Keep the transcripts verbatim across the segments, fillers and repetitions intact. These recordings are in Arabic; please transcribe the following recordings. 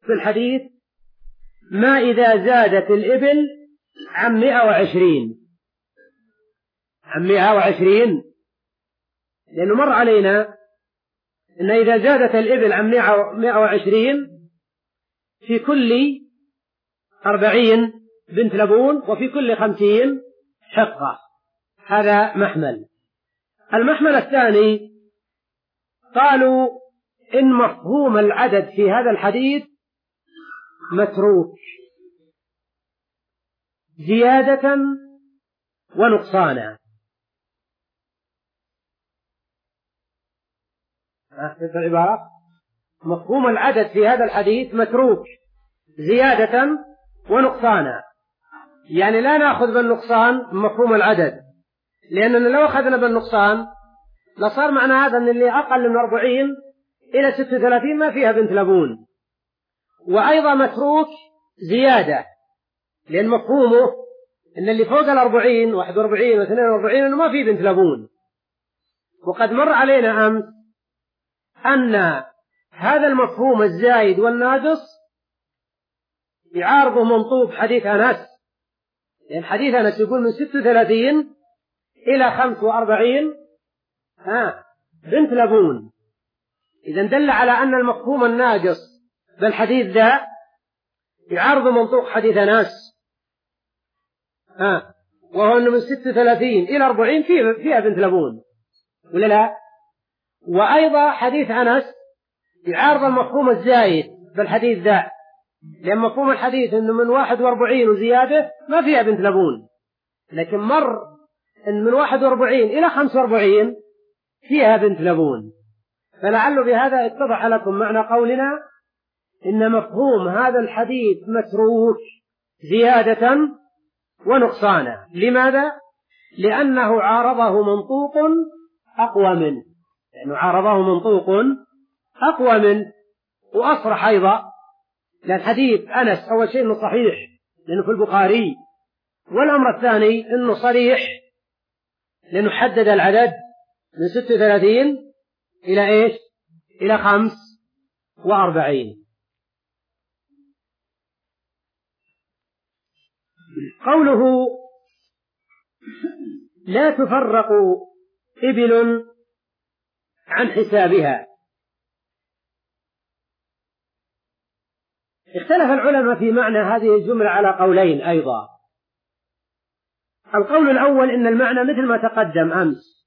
في الحديث ما إذا زادت الإبل عن مئة وعشرين عن مئة وعشرين لأنه مر علينا أن إذا زادت الإبل عن مئة وعشرين في كل أربعين بنت لبون وفي كل خمسين حقة. هذا محمل. المحمل الثاني قالوا إن مفهوم العدد في هذا الحديث متروك زيادة ونقصانا. العبارة مفهوم العدد في هذا الحديث متروك زيادة ونقصانا، يعني لا نأخذ بالنقصان مفهوم العدد، لأننا لو أخذنا بالنقصان لصار معنى هذا أن اللي أقل من أربعين إلى ستة وثلاثين ما فيها بنت لبون. وأيضا متروك زيادة، لأن مفهومه أن اللي فوق الأربعين واحد وأربعين واثنين وأربعين أنه ما فيه بنت لبون. وقد مر علينا أمس أن هذا المفهوم الزايد والناقص يعارضه منطوق حديث أنس، لأن حديث أنس يقول من ستة وثلاثين إلى خمس وأربعين ها بنت لبون. إذن دل على أن المفهوم الناقص بالحديث ذا يعارض منطوق حديث أنس، ها وهو أنه من ستة وثلاثين إلى أربعين فيها بنت لبون ولا لا؟ وأيضا حديث أنس يعارض المفهوم الزايد بالحديث ذا، لأن مفهوم الحديث أنه من واحد وأربعين وزيادة ما فيها بنت لبون، لكن مر أن من واحد وأربعين إلى خمس وأربعين فيها بنت لبون. فلعل بهذا اتضح لكم معنى قولنا إن مفهوم هذا الحديث متروك زيادة ونقصانا. لماذا؟ لأنه عارضه منطوق أقوى منه، لأنه عارضه منطوق أقوى منه وأصرح أيضا، لأن حديث أنس أول شيء أنه صحيح لأنه في البخاري، والأمر الثاني أنه صريح لأنه حدد العدد من ستة وثلاثين إلى إيش؟ إلى خمس وأربعين. قوله لا تفرق إبل عن حسابها، اختلف العلماء في معنى هذه الجملة على قولين أيضا. القول الأول إن المعنى مثل ما تقدم أمس،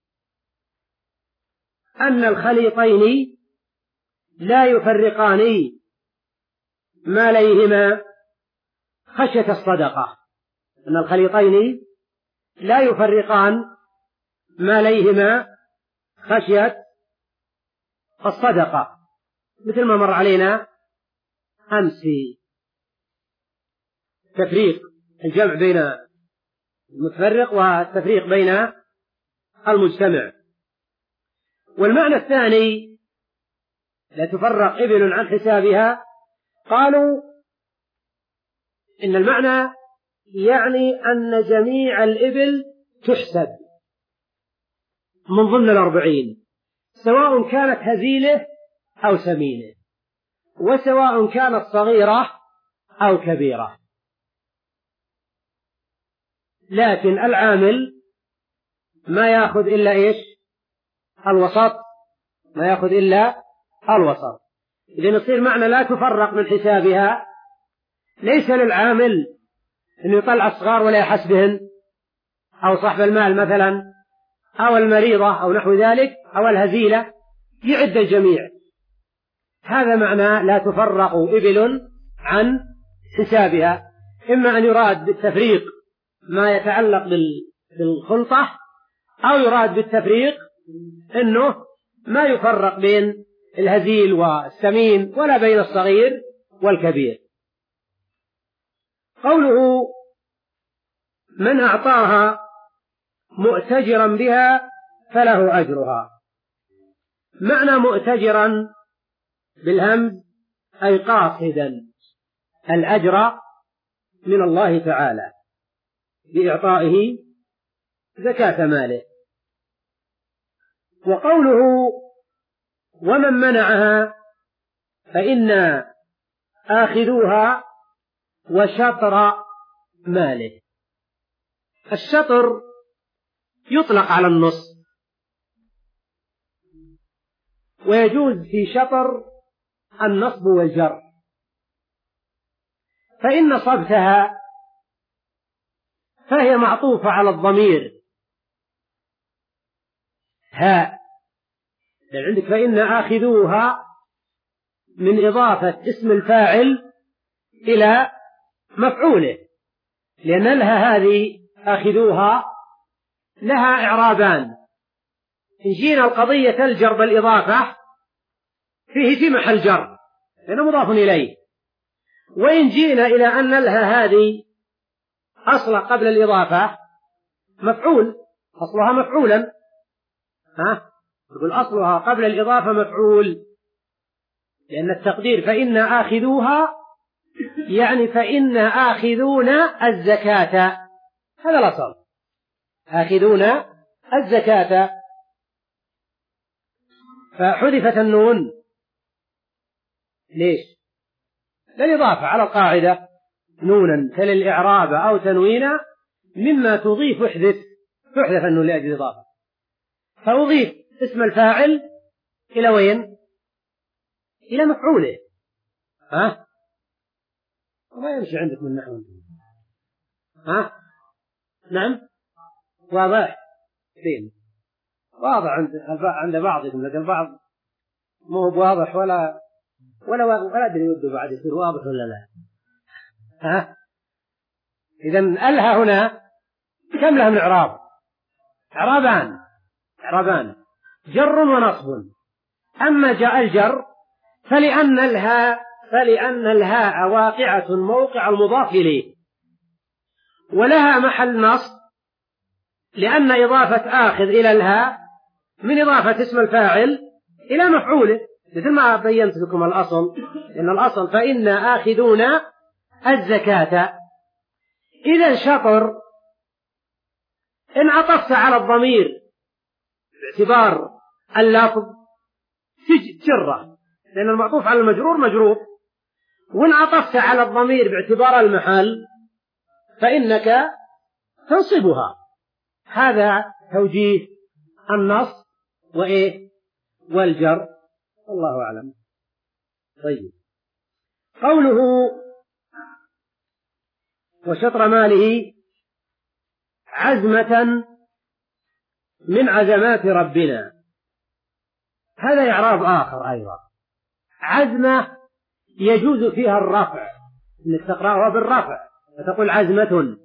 أن الخليطين لا يفرقان ما ليهما خشية الصدقة، أن الخليطين لا يفرقان ما ليهما خشية الصدقة، مثل ما مر علينا أمس في تفريق الجمع بين المتفرق والتفريق بين المجتمع. والمعنى الثاني لا تفرق إبل عن حسابها، قالوا إن المعنى يعني أن جميع الإبل تحسب من ضمن الأربعين، سواء كانت هزيلة أو سمينة، وسواء كانت صغيرة أو كبيرة، لكن العامل ما يأخذ إلا إيش؟ الوسط، ما يأخذ إلا الوسط. إذن يصير معنى لا تفرق من حسابها ليس للعامل أن يطلع الصغار ولا يحسبهن، أو صاحب المال مثلا، أو المريضة أو نحو ذلك، أو الهزيلة، يعد الجميع. هذا معنى لا تفرق إبل عن حسابها، إما أن يراد بالتفريق ما يتعلق بالخلطة، أو يراد بالتفريق أنه ما يفرق بين الهزيل والسمين ولا بين الصغير والكبير. قوله من أعطاها مؤتجرا بها فله أجرها، معنى مؤتجرا بالهمز أي قاصدا الأجر من الله تعالى بإعطائه زكاة ماله. وقوله ومن منعها فإن آخذوها وشطر ماله. الشطر يطلق على النصف، ويجوز في شطر النصب والجر، فإن نصبتها فهي معطوفة على الضمير ها، لأن عندك فإن آخذوها من إضافة اسم الفاعل إلى مفعوله، لأن لها هذه آخذوها لها إعرابان. إن جينا القضية الجر بالإضافة فيه في محل جر لأنه مضاف إليه، وإن جينا إلى أن لها هذه أصل قبل الإضافة مفعول، أصلها مفعولا، ها يقول أصلها قبل الإضافة مفعول، لأن التقدير فإن آخذوها يعني فإن آخذون الزكاة، هذا الأصل، آخذون الزكاة. فحذفت النون ليش؟ للإضافة على القاعدة، نونا كالإعراب أو تنوينا مما تضيف احذف، تحذف النون لأجل الإضافة، فأضيف اسم الفاعل إلى وين؟ إلى مفعوله. ها ما يمشي عندك من نحو، ها نعم واضح فين؟ واضح عند عند بعضكم، لكن البعض مو هو واضح ولا ولا ولا أدري وده بعد يصير واضح ولا لا. ها إذن ألها هنا كم لها من إعراب؟ إعرابان، إعرابان جر ونصب. أما جاء الجر فلأن الهاء فلأن الهاء واقعة موقع المضاف إليه، ولها محل نصب لأن إضافة آخذ إلى الهاء من إضافة اسم الفاعل إلى مفعوله، مثل ما بينت لكم الأصل، إن الأصل فإن آخذون الزكاة. إذا شطر إن عطفت على الضمير باعتبار اللفظ تجره، لأن المعطوف على المجرور مجرور، وإن عطفت على الضمير باعتبار المحل فإنك تنصبها. هذا توجيه النص وإيه والجر، الله أعلم. طيب، قوله وشطر ماله عزمة من عزمات ربنا، هذا إعراب آخر أيضا. عزمة يجوز فيها الرفع، إنك تقرأها بالرفع فتقول عزمة،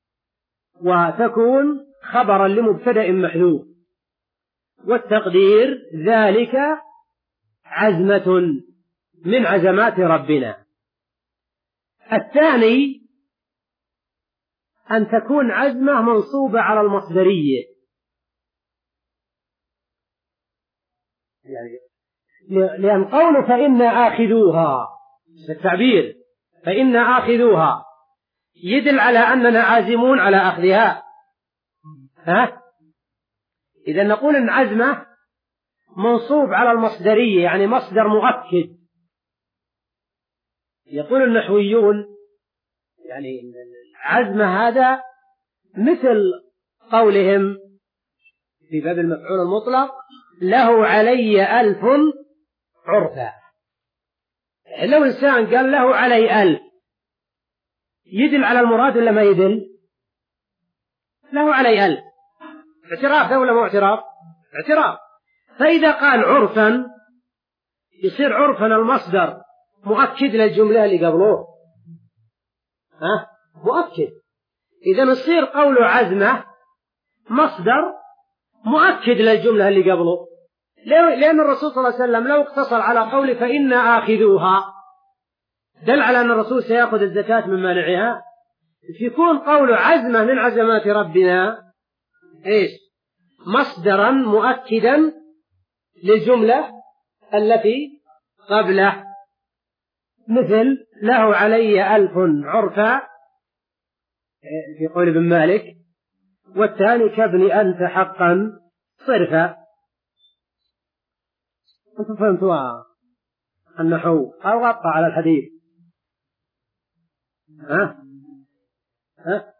وتكون خبرا لمبتدأ محذوف، والتقدير ذلك عزمة من عزمات ربنا. الثاني أن تكون عزمة منصوبة على المصدرية، يعني لأن قول فإن آخذوها التعبير فإن آخذوها يدل على أننا عازمون على أخذها، ها؟ إذا نقول إن عزمة منصوب على المصدرية يعني مصدر مؤكد. يقول النحويون يعني عزمة هذا مثل قولهم في باب المفعول المطلق له علي ألف عرفا. لو إنسان قال له علي ألف يدل على المراد ولا ما يدل؟ له علي ألف اعتراف ولا مو اعتراف؟ اعتراف. فإذا قال عرفا يصير عرفا المصدر مؤكد للجملة اللي قبله، ها مؤكد. إذا يصير قول عزمة مصدر مؤكد للجملة اللي قبله، لأن الرسول صلى الله عليه وسلم لو اقتصر على قول فإن آخذوها دل على أن الرسول سيأخذ الزكاة من مانعها، يكون قول عزمة من عزمات ربنا إيش؟ مصدرا مؤكدا للجملة التي قبله، مثل له علي ألف عرفا في قول ابن مالك، والثاني كابن أنت حقا صرفا. أنتم فهمتوا النحو أو غطى على الحديث؟ ها ها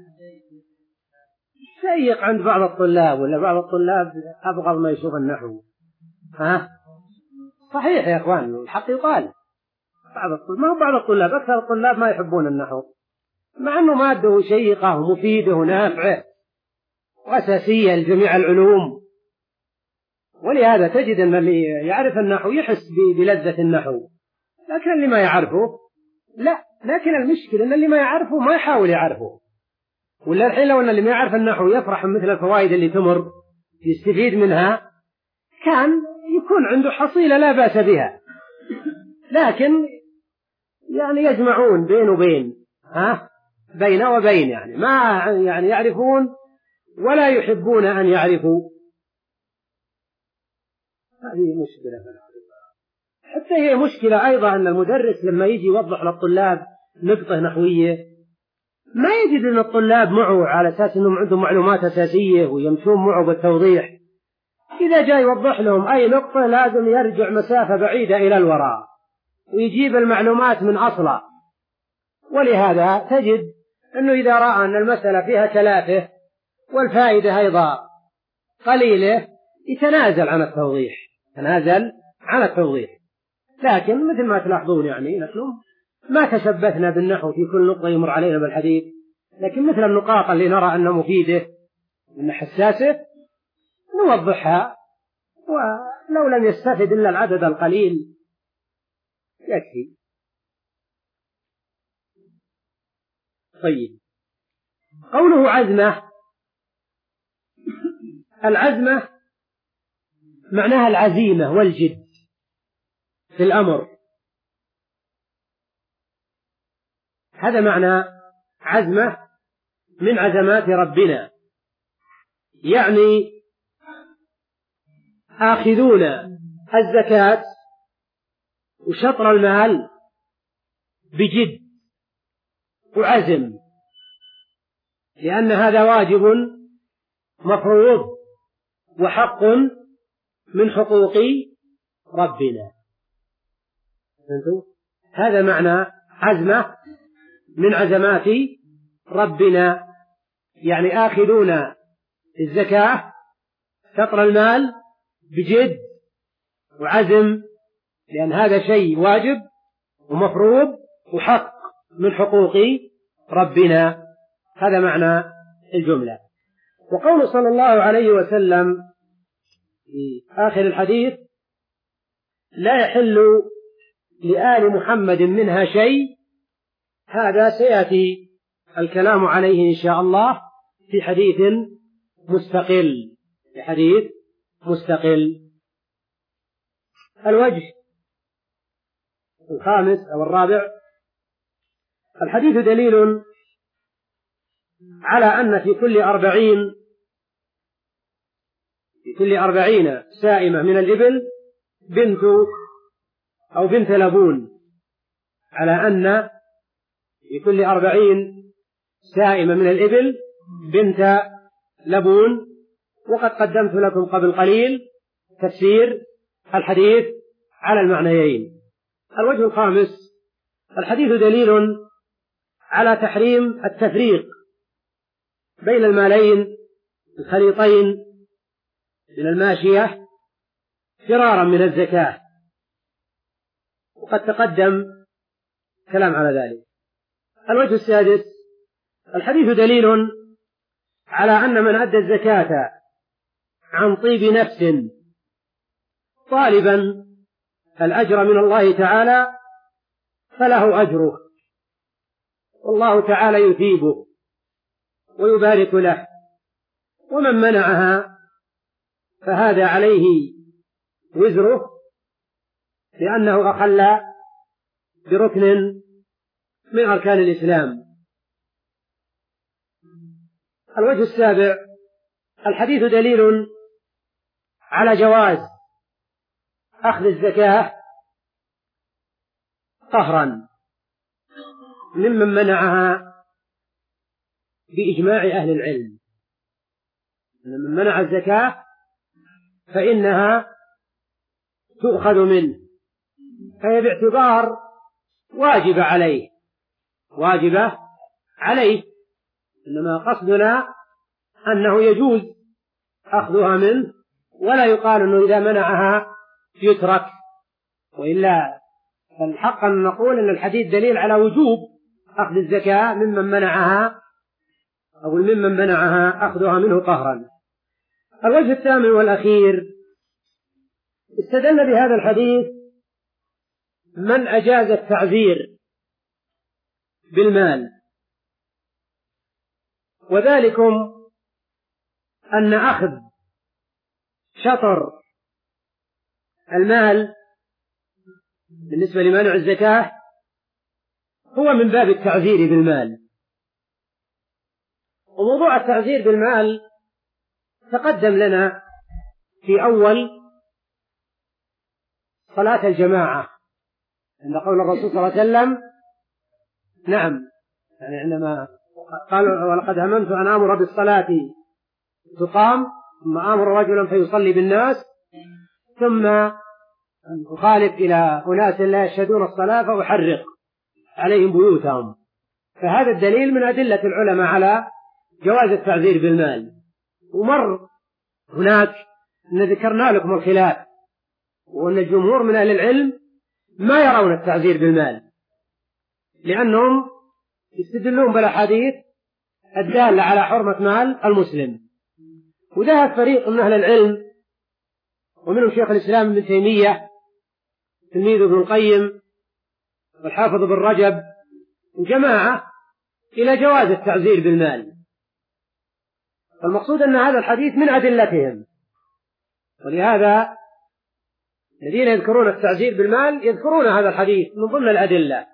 شيق عند بعض الطلاب، ولا بعض الطلاب أبغض ما يشوف النحو. ها صحيح يا إخوان، الحق يقال. بعض الطلاب، ما هو بعض الطلاب، أكثر الطلاب ما يحبون النحو، مع أنه ماده شيقة ومفيدة ونافعة وأساسية لجميع العلوم. ولهذا تجد أن اللي يعرف النحو يحس بلذة النحو، لكن اللي ما يعرفه لا. لكن المشكلة أن اللي ما يعرفه ما يحاول يعرفه. ولا الحين لو أن اللي ما يعرف النحو يفرح مثل الفوائد اللي تمر يستفيد منها، كان يكون عنده حصيلة لا بأس بها. لكن يعني يجمعون بين وبين، ها بين وبين، يعني ما يعني يعرفون ولا يحبون أن يعرفوا. هذه مشكلة. حتى هي مشكلة أيضا أن المدرس لما يجي يوضح للطلاب نقطة نحوية ما يجد أن الطلاب معه على أساس أنهم عندهم معلومات أساسية ويمشون معه بالتوضيح. إذا جاء يوضح لهم أي نقطة لازم يرجع مسافة بعيدة إلى الوراء ويجيب المعلومات من أصلها. ولهذا تجد أنه إذا رأى أن المسألة فيها تلافه والفائدة أيضا قليلة يتنازل عن التوضيح، تنازل عن التوضيح. لكن مثل ما تلاحظون يعني نحن ما تشبثنا بالنحو في كل نقطة يمر علينا بالحديث، لكن مثل النقاط اللي نرى أنها مفيدة وأنها حساسة نوضحها، ولو لم يستفد إلا العدد القليل يكفي. طيب، قوله عزمة، العزمة معناها العزيمة والجد في الأمر، هذا معنى عزمة من عزمات ربنا، يعني آخذون الزكاة وشطر المال بجد وعزم، لأن هذا واجب مفروض وحق من حقوق ربنا. هذا معنى عزمة من عزمات ربنا، يعني آخذون الزكاة شطر المال بجد وعزم، لأن هذا شيء واجب ومفروض وحق من حقوق ربنا. هذا معنى الجملة. وقول صلى الله عليه وسلم في آخر الحديث: لا يحل لآل محمد منها شيء، هذا سيأتي الكلام عليه إن شاء الله في حديث مستقل، في حديث مستقل. الوجه الخامس أو الرابع: الحديث دليل على أن في كل أربعين في كل أربعين سائمة من الإبل بنت أو بنت لبون، على أن في كل أربعين سائمة من الإبل بنت لبون. وقد قدمت لكم قبل قليل تفسير الحديث على المعنيين. الوجه الخامس: الحديث دليل على تحريم التفريق بين المالين الخليطين من الماشية فرارا من الزكاة، وقد تقدم كلام على ذلك. الوجه السادس: الحديث دليل على أن من أدى الزكاة عن طيب نفس طالبا الأجر من الله تعالى فله أجره، والله تعالى يثيبه ويبارك له. ومن منعها فهذا عليه وزره، لأنه أخل بركن من أركان الإسلام. الوجه السابع: الحديث دليل على جواز أخذ الزكاة قهرا ممن منعها بإجماع أهل العلم. من منع الزكاة فإنها تؤخذ منه، فهي باعتبار واجب عليه، واجبة عليه، إنما قصدنا أنه يجوز أخذها منه، ولا يقال أنه إذا منعها يترك، وإلا فالحق أن نقول أن الحديث دليل على وجوب أخذ الزكاة ممن منعها، أو ممن منعها أخذها منه قهرا. الوجه الثامن والأخير، استدل بهذا الحديث من أجاز التعذير بالمال، وذلكم أن أخذ شطر المال بالنسبة لمانع الزكاة هو من باب التعذير بالمال. وموضوع التعذير بالمال تقدم لنا في أول صلاة الجماعة عند قول الرسول صلى الله عليه وسلم، نعم، يعني عندما قال ولقد هممت أن آمر بالصلاة تقام ثم آمر رجلا فيصلي بالناس ثم أخالف إلى أناس لا يشهدون الصلاة فأحرق عليهم بيوتهم. فهذا الدليل من أدلة العلماء على جواز التعذير بالمال. ومر هناك أن ذكرنا لكم الخلاف، وأن الجمهور من أهل العلم ما يرون التعذير بالمال، لأنهم يستدلون بالأحاديث الدالة على حرمة مال المسلم. وذهب فريق من أهل العلم ومنهم شيخ الإسلام ابن تيمية تلميذ ابن القيم والحافظ بن رجب وجماعة إلى جواز التعذير بالمال. فالمقصود أن هذا الحديث من أدلتهم، ولهذا الذين يذكرون التعذير بالمال يذكرون هذا الحديث من ضمن الأدلة.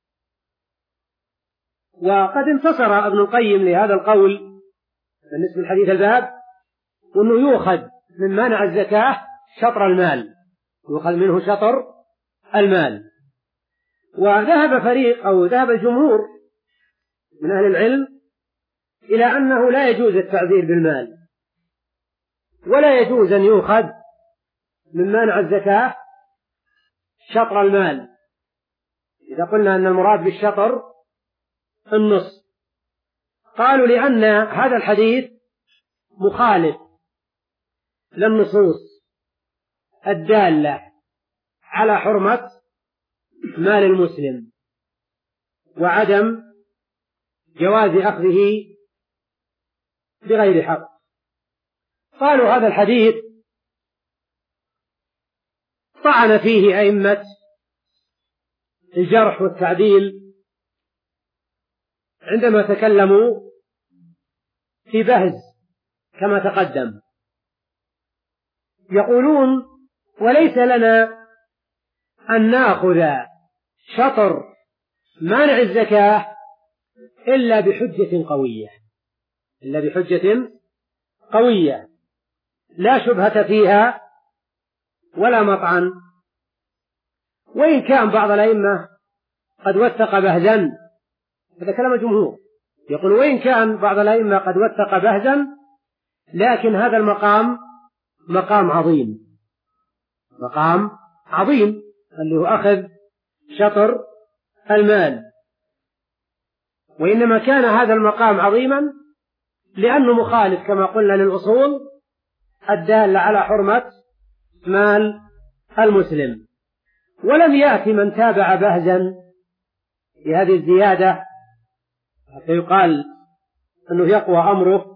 وقد انتصر ابن القيم لهذا القول بالنسبة لحديث الباب، وأنه يؤخذ من مانع الزكاة شطر المال، يؤخذ منه شطر المال. وذهب فريق أو ذهب الجمهور من أهل العلم إلى أنه لا يجوز التعذير بالمال، ولا يجوز أن يؤخذ من مانع الزكاة شطر المال. إذا قلنا أن المراد بالشطر النص، قالوا لأن هذا الحديث مخالف للنصوص الدالة على حرمة مال المسلم وعدم جواز أخذه بغير حق. قالوا هذا الحديث طعن فيه أئمة الجرح والتعديل عندما تكلموا في بهز كما تقدم، يقولون وليس لنا أن نأخذ شطر مانع الزكاة إلا بحجة قوية، إلا بحجة قوية لا شبهة فيها ولا مطعن. وإن كان بعض الأئمة قد وثق بهزا، هذا كلام الجمهور، يقول وإن كان بعض الأئمة قد وثق بهزا، لكن هذا المقام مقام عظيم، مقام عظيم اللي هو أخذ شطر المال. وإنما كان هذا المقام عظيما لأنه مخالف كما قلنا للأصول الدالة على حرمة مال المسلم. ولم يأتي من تابع بهزا في هذه الزيادة حتى يقال أنه يقوى أمره.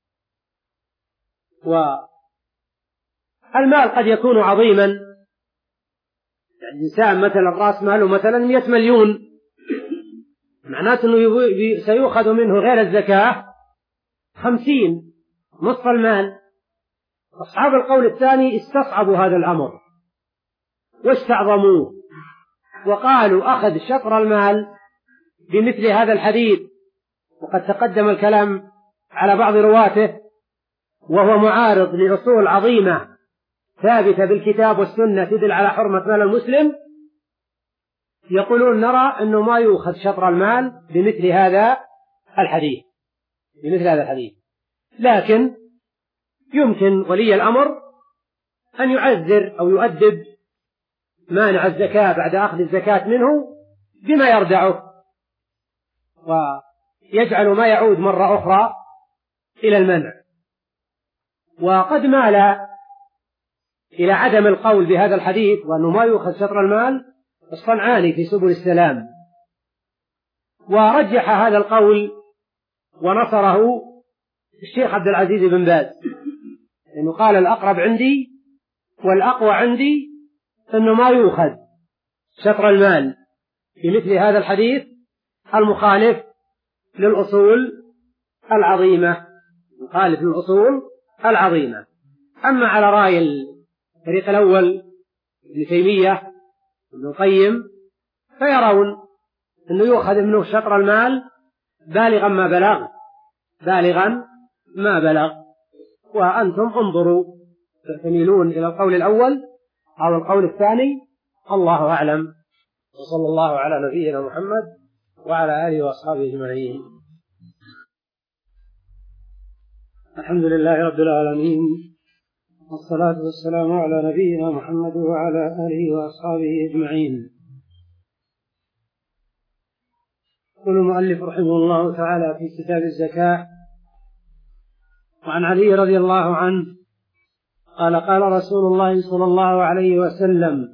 والمال قد يكون عظيما، يعني إنسان مثلا رأس ماله مثلا مئة مليون، معناته أنه سيؤخذ منه غير الزكاة خمسين، نصف المال. أصحاب القول الثاني استصعبوا هذا الأمر واستعظموه، وقالوا أخذ شطر المال بمثل هذا الحديث، وقد تقدم الكلام على بعض رواته، وهو معارض لأصول عظيمة ثابتة بالكتاب والسنة تدل على حرمة مال المسلم. يقولون نرى أنه ما يؤخذ شطر المال بمثل هذا الحديث، بمثل هذا الحديث، لكن يمكن ولي الأمر أن يعذر أو يؤدب مانع الزكاة بعد أخذ الزكاة منه بما يردعه، ويجعل ما يعود مرة أخرى إلى المنع. وقد مال إلى عدم القول بهذا الحديث وأنه ما يؤخذ شطر المال الصنعاني في سبل السلام، ورجح هذا القول ونصره الشيخ عبد العزيز بن باز، لأنه قال الأقرب عندي والأقوى عندي أنه ما يؤخذ شطر المال في مثل هذا الحديث المخالف للأصول العظيمة، مخالف للأصول العظيمة. أما على رأي الفريق الأول ابن تيمية وابن القيم فيرون أنه يؤخذ منه شطر المال بالغا ما بلغ بالغا ما بلغ. وأنتم انظروا تميلون إلى القول الأول أو القول الثاني، الله أعلم. وصلى الله على نبينا محمد وعلى آله وأصحابه أجمعين. الحمد لله رب العالمين، والصلاة والسلام على نبينا محمد وعلى آله وأصحابه أجمعين. يقول المؤلف رحمه الله تعالى في كتاب الزكاة: وعن علي رضي الله عنه قال: قال رسول الله صلى الله عليه وسلم: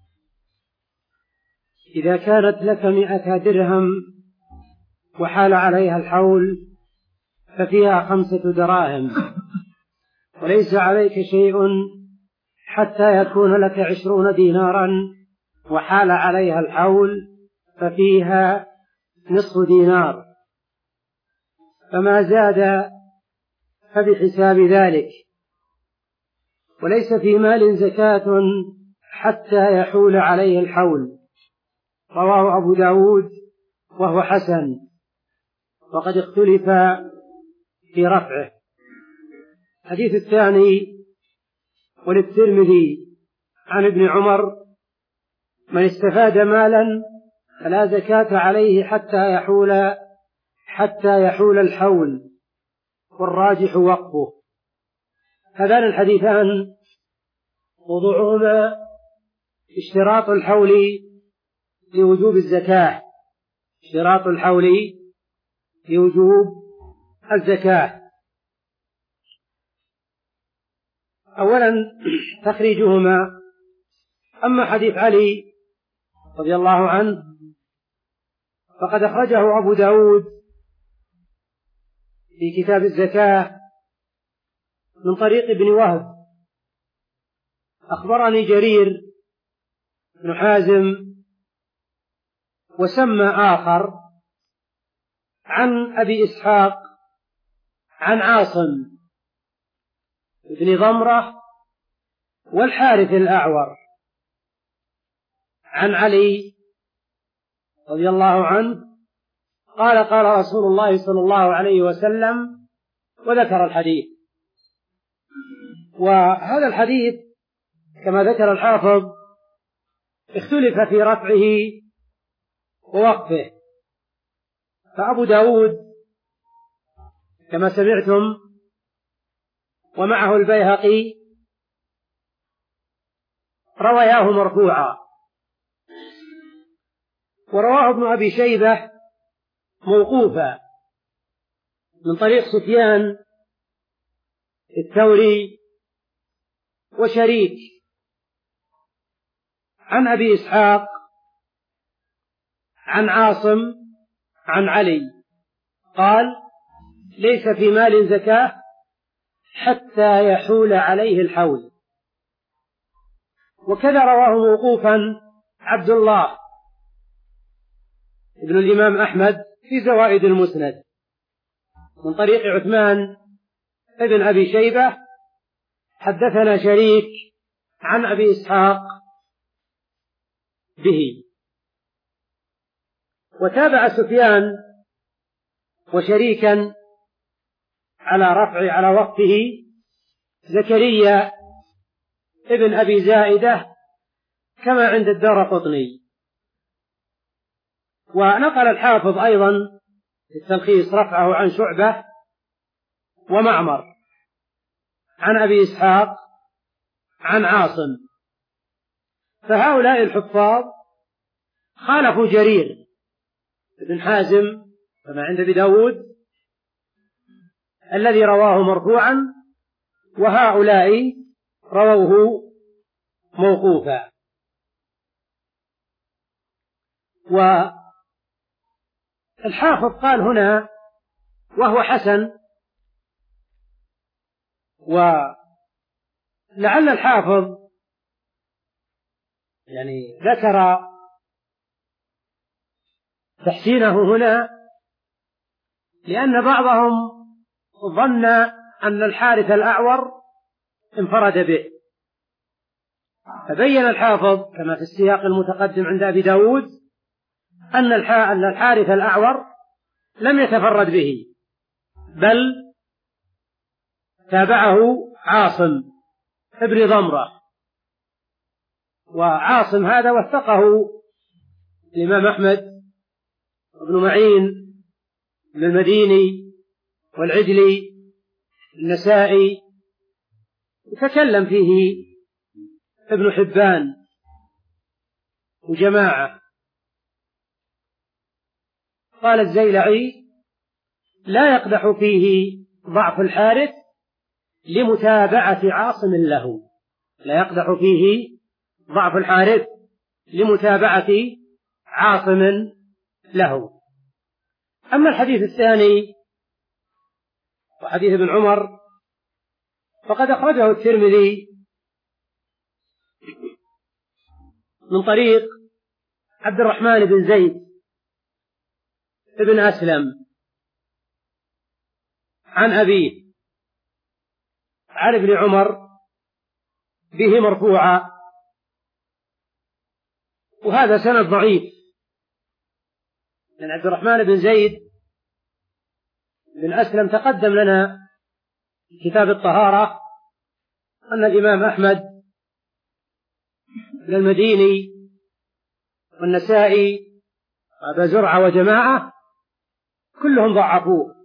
إذا كانت لك مئة درهم وحال عليها الحول ففيها خمسة دراهم، وليس عليك شيء حتى يكون لك عشرون دينارا وحال عليها الحول ففيها نصف دينار، فما زاد فبحساب ذلك، وليس في مال زكاة حتى يحول عليه الحول. رواه أبو داود وهو حسن، وقد اختلف في رفعه. الحديث الثاني وللترمذي عن ابن عمر: من استفاد مالا فلا زكاة عليه حتى يحول حتى يحول الحول، والراجح وقفه. هذان الحديثان موضوعهما اشتراط الحول لوجوب الزكاة، اشتراط الحول لوجوب الزكاة. أولا تخريجهما: أما حديث علي رضي الله عنه فقد أخرجه أبو داود في كتاب الزكاة من طريق ابن وهب: أخبرني جرير بن حازم، وسمى آخر عن أبي إسحاق عن عاصم بن ضمرة والحارث الأعور عن علي رضي الله عنه قال: قال رسول الله صلى الله عليه وسلم، وذكر الحديث. وهذا الحديث كما ذكر الحافظ اختلف في رفعه ووقفه، فأبو داود كما سمعتم ومعه البيهقي رواياه مرفوعا، ورواه ابن أبي شيبة موقوفا من طريق سفيان الثوري وشريك عن أبي إسحاق عن عاصم عن علي قال: ليس في مال زكاة حتى يحول عليه الحول. وكذا رواه موقوفا عبد الله ابن الإمام أحمد في زوائد المسند من طريق عثمان ابن أبي شيبة: حدثنا شريك عن أبي إسحاق به. وتابع سفيان وشريكا على رفع على وقته زكريا ابن أبي زائدة كما عند الدارقطني. ونقل الحافظ أيضا في التلخيص رفعه عن شعبة ومعمر عن أبي إسحاق عن عاصم. فهؤلاء الحفاظ خالفوا جرير بن حازم كما عند أبي داود الذي رواه مرفوعا، وهؤلاء رووه موقوفا. والحافظ قال هنا وهو حسن، ولعل الحافظ يعني ذكر تحسينه هنا لأن بعضهم ظن أن الحارث الأعور انفرد به، فبين الحافظ كما في السياق المتقدم عند أبي داود أن الحارث الأعور لم يتفرد به، بل تابعه عاصم ابن ضمرة، وعاصم هذا وثقه الإمام أحمد وابن معين بن المديني والعجلي النسائي، تكلم فيه ابن حبان وجماعة. قال الزيلعي لا يقدح فيه ضعف الحارث لمتابعة عاصم له، لا يقدح فيه ضعف الحارث لمتابعة عاصم له. أما الحديث الثاني وحديث ابن عمر فقد أخرجه الترمذي من طريق عبد الرحمن بن زيد بن أسلم عن أبيه عن ابن عمر به مرفوعا، وهذا سند ضعيف، لأن عبد الرحمن بن زيد بن أسلم تقدم لنا في كتاب الطهارة أن الإمام أحمد بن المديني والنسائي وأبا زرعة وجماعة كلهم ضعفوه،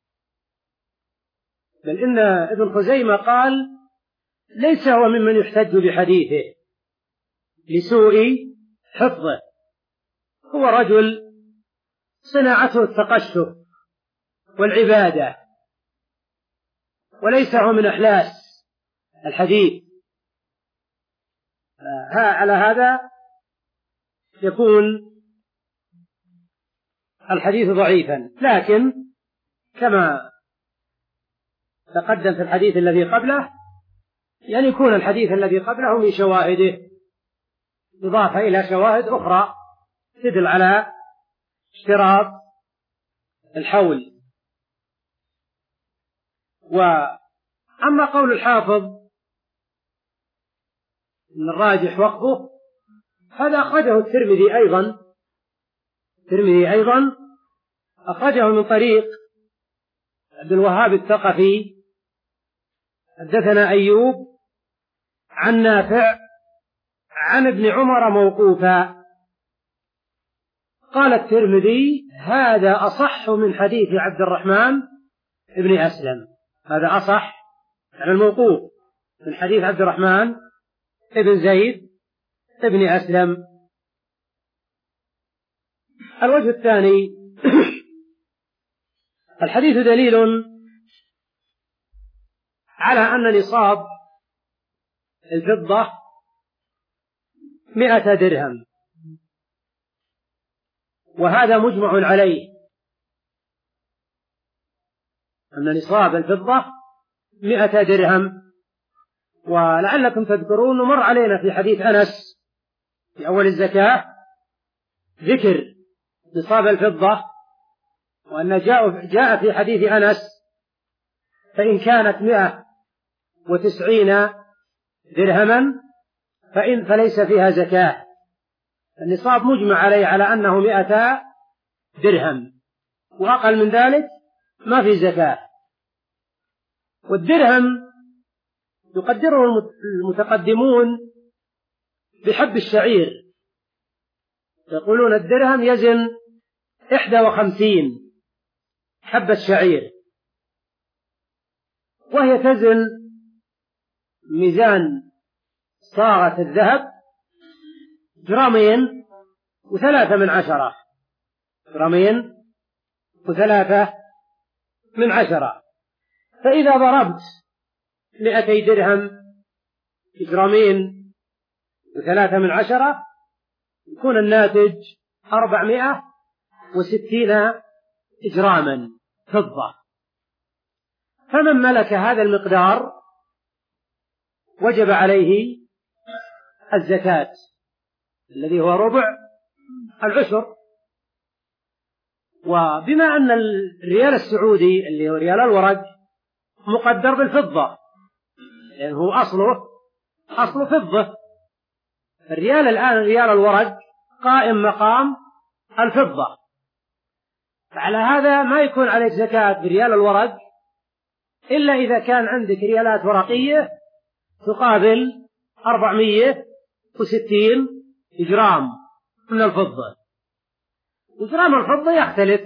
بل إن ابن خزيمة قال ليس هو ممن يحتج بحديثه لسوء حفظه، هو رجل صناعته التقشف والعبادة، وليس هو من أحلاس الحديث. على هذا يكون الحديث ضعيفا، لكن كما تقدم في الحديث الذي قبله يعني يكون الحديث الذي قبله من شواهده إضافة إلى شواهد أخرى تدل على اشتراط الحول. وأما قول الحافظ إن الراجح وقفه هذا أخرجه الترمذي أيضا الترمذي أيضا أخرجه من طريق عبد الوهاب الثقفي حدثنا أيوب عن نافع عن ابن عمر موقوفا. قال الترمذي هذا أصح من حديث عبد الرحمن ابن أسلم، هذا أصح على الموقوف من حديث عبد الرحمن ابن زيد ابن أسلم. الوجه الثاني الحديث دليل على أن نصاب الفضة مئة درهم، وهذا مجمع عليه أن نصاب الفضة مئة درهم. ولعلكم تذكرون مر علينا في حديث أنس في أول الزكاة ذكر نصاب الفضة، وأن جاء, جاء في حديث أنس فإن كانت مئة وتسعين درهما فإن فليس فيها زكاة. النصاب مجمع عليه على أنه مئة درهم، وأقل من ذلك ما في زكاة. والدرهم يقدره المتقدمون بحب الشعير، يقولون الدرهم يزن إحدى وخمسين حبة شعير، وهي تزن ميزان صاغة الذهب جرامين وثلاثة من عشرة جرامين وثلاثة من عشرة. فإذا ضربت مئتي درهم جرامين وثلاثة من عشرة يكون الناتج أربعمائة وستين جراما فضة. فمن ملك هذا المقدار وجب عليه الزكاة الذي هو ربع العشر. وبما أن الريال السعودي اللي هو ريال الورق مقدر بالفضة لأنه يعني هو أصله أصله فضة، الريال الآن ريال الورق قائم مقام الفضة، فعلى هذا ما يكون عليك زكاة بريال الورق إلا إذا كان عندك ريالات ورقية تقابل أربعمائة وستين جرام من الفضة. وجرام الفضة يختلف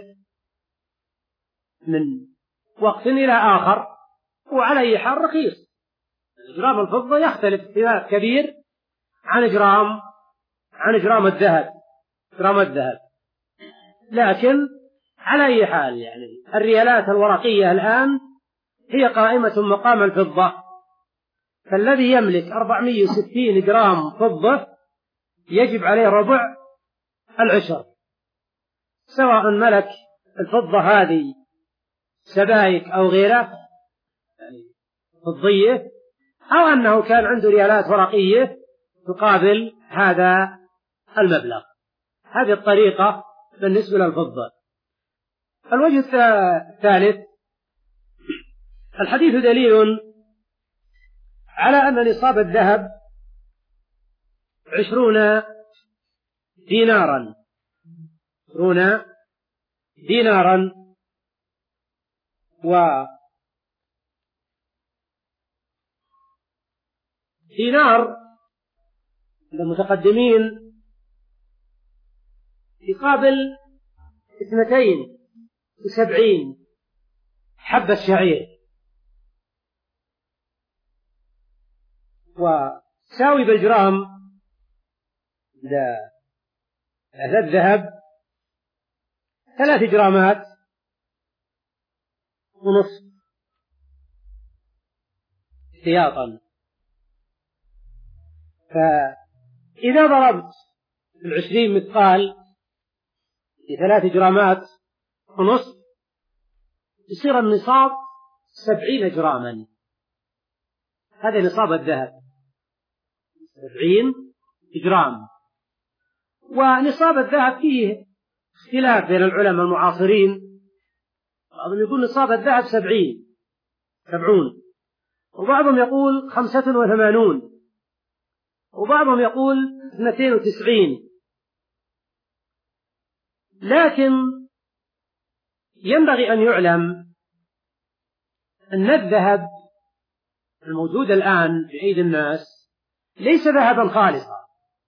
من وقت إلى آخر، وعلى أي حال رخيص. جرام الفضة يختلف اختلاف كبير عن جرام عن جرام الذهب جرام الذهب لكن على أي حال يعني الريالات الورقية الآن هي قائمة مقام الفضة، فالذي يملك أربعمائة وستين جرام فضة يجب عليه ربع العشر، سواء ملك الفضة هذه سبائك أو غيره يعني فضية، أو أنه كان عنده ريالات ورقية تقابل هذا المبلغ. هذه الطريقة بالنسبة للفضة. الوجه الثالث: الحديث دليل على أن نصاب الذهب عشرون دينارا عشرون دينارا ودينار المتقدمين يقابل اثنتين وسبعين حبة شعير، وساوي بالجرام هذا الذهب ثلاث جرامات ونصف احتياطا. فإذا ضربت العشرين مثقال في ثلاث جرامات ونصف يصير النصاب سبعين جراما. هذا نصاب الذهب سبعين جرام. ونصاب الذهب فيه اختلاف بين العلماء المعاصرين، بعضهم يقول نصاب الذهب سبعين سبعون، وبعضهم يقول خمسة وثمانون، وبعضهم يقول اثنتين وتسعين. لكن ينبغي أن يعلم أن الذهب الموجود الآن بأيدي الناس ليس ذهبا خالصا،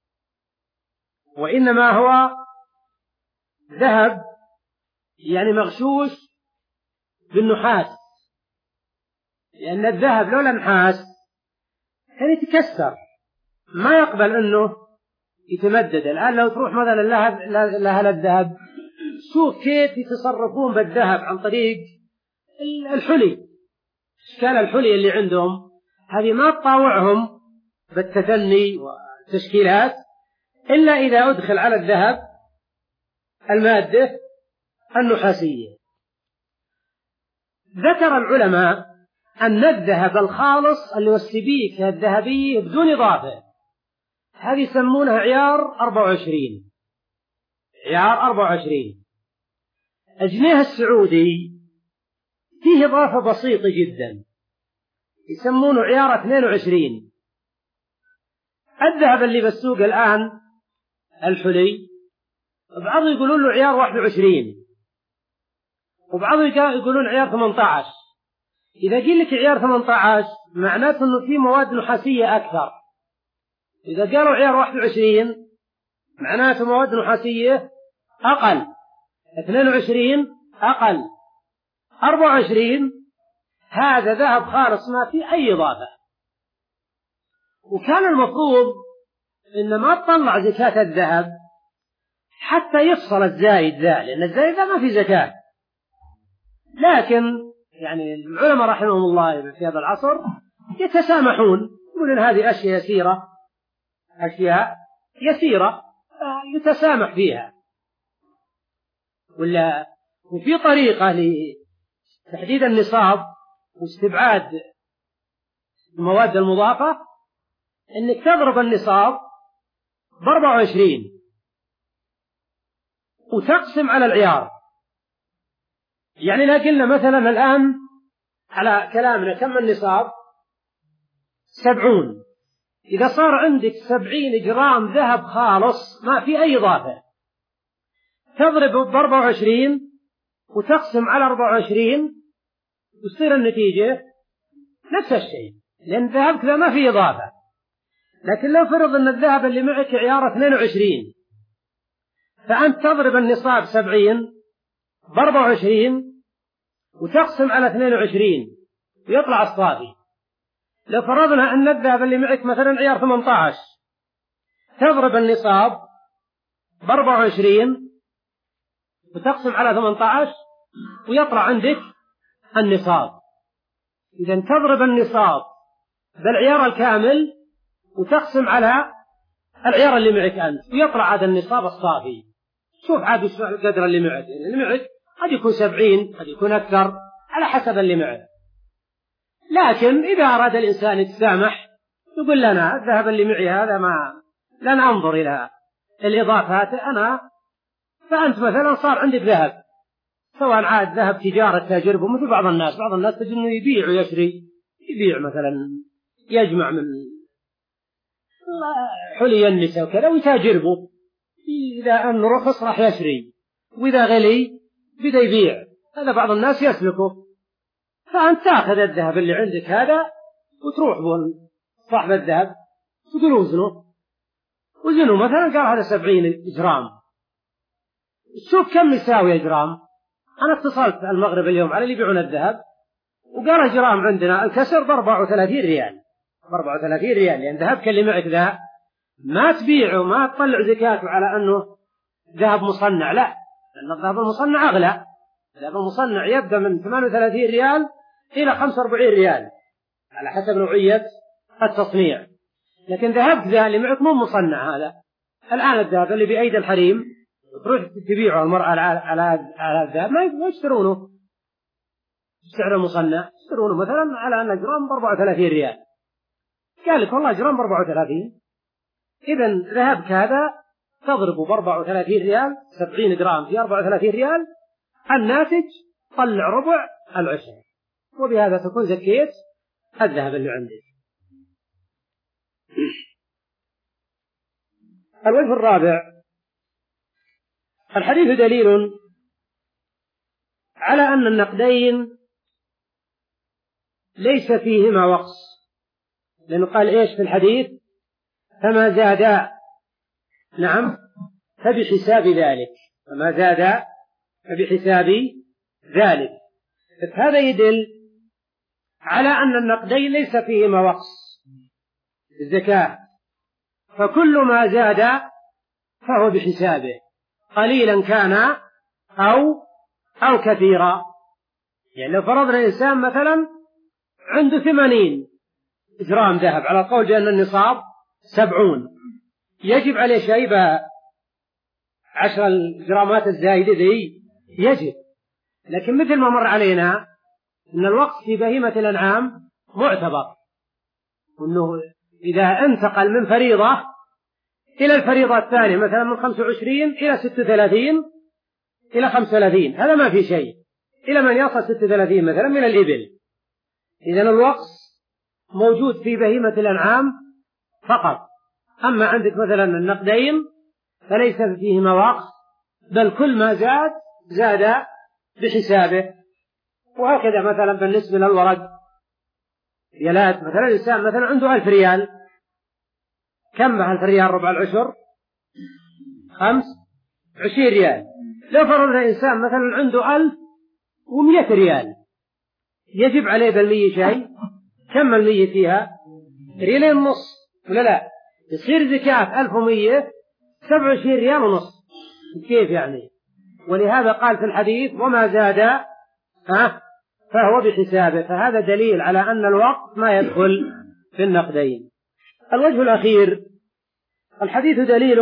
وإنما هو ذهب يعني مغشوش بالنحاس، لأن الذهب لولا نحاس كان يتكسر ما يقبل أنه يتمدد. الآن لو تروح مثلا لأهل الذهب شوف كيف يتصرفون بالذهب عن طريق الحلي، أشكال الحلي اللي عندهم هذه ما تطاوعهم بالتثني والتشكيلات إلا إذا أدخل على الذهب المادة النحاسية. ذكر العلماء أن الذهب الخالص اللي هو السبيكة الذهبية بدون إضافة هذه يسمونها عيار أربعة وعشرين عيار أربعة وعشرين. الجنيه السعودي فيه إضافة بسيطة جدا يسمونه عيار اثنين وعشرين. الذهب اللي بالسوق الآن الحلي بعض يقولون له عيار واحد وعشرين، وبعض يقولون عيار ثمانية عشر. إذا قيل لك عيار ثمانية عشر معناته أنه فيه مواد نحاسية أكثر، إذا قالوا عيار واحد وعشرين معناته مواد نحاسية أقل، اثنين وعشرين أقل، أربعة وعشرين هذا ذهب خالص ما فيه أي إضافة. وكان المفروض إن ما تطلع زكاة الذهب حتى يفصل الزايد ذا، لأن الزايد ذا ما في زكاة، لكن يعني العلماء رحمهم الله في هذا العصر يتسامحون، يقولون هذه أشياء يسيرة، أشياء يسيرة يتسامح فيها. ولا وفي طريقة لتحديد النصاب واستبعاد المواد المضافة، إنك تضرب النصاب بأربعة وعشرين وتقسم على العيار. يعني لو قلنا مثلا الآن على كلامنا كم النصاب؟ سبعون. إذا صار عندك سبعين جرام ذهب خالص ما في أي إضافة، تضرب بأربعة وعشرين وتقسم على أربعة وعشرين وتصير النتيجة نفس الشيء، لأن الذهب كذا ما في إضافة. لكن لو فرض أن الذهب اللي معك عيار اثنين وعشرين، فأنت تضرب النصاب سبعين بأربعة وعشرين وتقسم على اثنين وعشرين ويطلع الصافي. لو فرضنا أن الذهب اللي معك مثلا عيار ثمانية عشر، تضرب النصاب بأربعة وعشرين وتقسم على ثمانية عشر ويطلع عندك النصاب. إذا تضرب النصاب بالعيار الكامل وتقسم على العيار اللي معك أنت ويطلع هذا النصاب الصافي. شوف عاد القدر اللي معك، اللي معك قد يكون سبعين قد يكون أكثر على حسب اللي معه. لكن إذا أراد الإنسان يتسامح يقول لنا الذهب اللي معي هذا ما لن أنظر إلى الإضافات أنا، فأنت مثلا صار عندك ذهب، سواء عاد ذهب تجارة تجربه مثل بعض الناس. بعض الناس تجد أنه يبيع ويشري، يبيع مثلا يجمع من حلي النساء وكذا ويتاجربه، إذا أنه رخص راح يشري وإذا غلي بدأ يبيع. هذا بعض الناس يسلكه. فأنت تأخذ الذهب اللي عندك هذا وتروح بون صاحب الذهب تقول وزنه وزنه مثلا قال هذا سبعين جرام، شوف كم يساوي جرام. أنا اتصلت المغرب اليوم على اللي يبيعون الذهب وقال جرام عندنا الكسر بأربعة وثلاثين ريال، بأربعة وثلاثين ريال، لأن ذهبك اللي معك ذا ما تبيعه ما تطلع زكاته على أنه ذهب مصنع، لا، لأن الذهب المصنع أغلى. الذهب المصنع يبدأ من ثمانية وثلاثين ريال إلى خمسة وأربعين ريال على حسب نوعية التصنيع. لكن ذهبك ذا اللي معك مو مصنع. هذا الآن الذهب اللي بأيدي الحريم تروح تبيعه المرأة على على على الذهب ما يشترونه بسعر المصنع، يشترونه مثلا على أن جرام بأربعة وثلاثين ريال. قال لك والله جرام بأربعة وثلاثين، إذن ذهبك هذا تضربه بأربعة وثلاثين ريال، سبعين جرام في أربعة وثلاثين ريال، الناتج طلع ربع العشر، وبهذا تكون زكيت الذهب اللي عندك. الوجه الرابع، الحديث دليل على أن النقدين ليس فيهما وقص، لأنه قال إيش في الحديث؟ فما زادا، نعم، فبحساب ذلك، فما زادا فبحساب ذلك. هذا يدل على أن النقدين ليس فيهما وقص الزكاة، فكل ما زاد فهو بحسابه، قليلا كان أو أو كثيرا. يعني لو فرضنا إنسان مثلا عنده ثمانين جرام ذهب على قول بأن النصاب سبعون، يجب عليه شيبة عشر الجرامات الزايدة ذي يجب. لكن مثل ما مر علينا أن الوقت في بهيمة الأنعام معتبر، وأنه إذا انتقل من فريضة إلى الفريضة الثانية مثلا من خمسة وعشرين إلى ستة وثلاثين إلى خمسة وثلاثين هذا ما في شيء، إلى من يصل ستة وثلاثين مثلا من الإبل. إذن الوقت موجود في بهيمة الأنعام فقط. أما عندك مثلا النقدين فليس فيهما وقت، بل كل ما زاد زاد بحسابه. وهكذا مثلا بالنسبة للورق ريالات، مثلا الإنسان مثلا عنده ألف ريال، كم ألف ريال ربع العشر؟ خمس عشرين ريال. لو فرضنا إنسان مثلا عنده ألف ومئة ريال، يجب عليه بالمية شيء، كم المية فيها؟ ريالين ونص ولا لا؟ يصير زكاة ألف ومية سبع وعشرين ريال ونص. كيف يعني؟ ولهذا قال في الحديث وما زاد ها فهو بحسابه، فهذا دليل على أن الوقت ما يدخل في النقدين. الوجه الأخير، الحديث دليل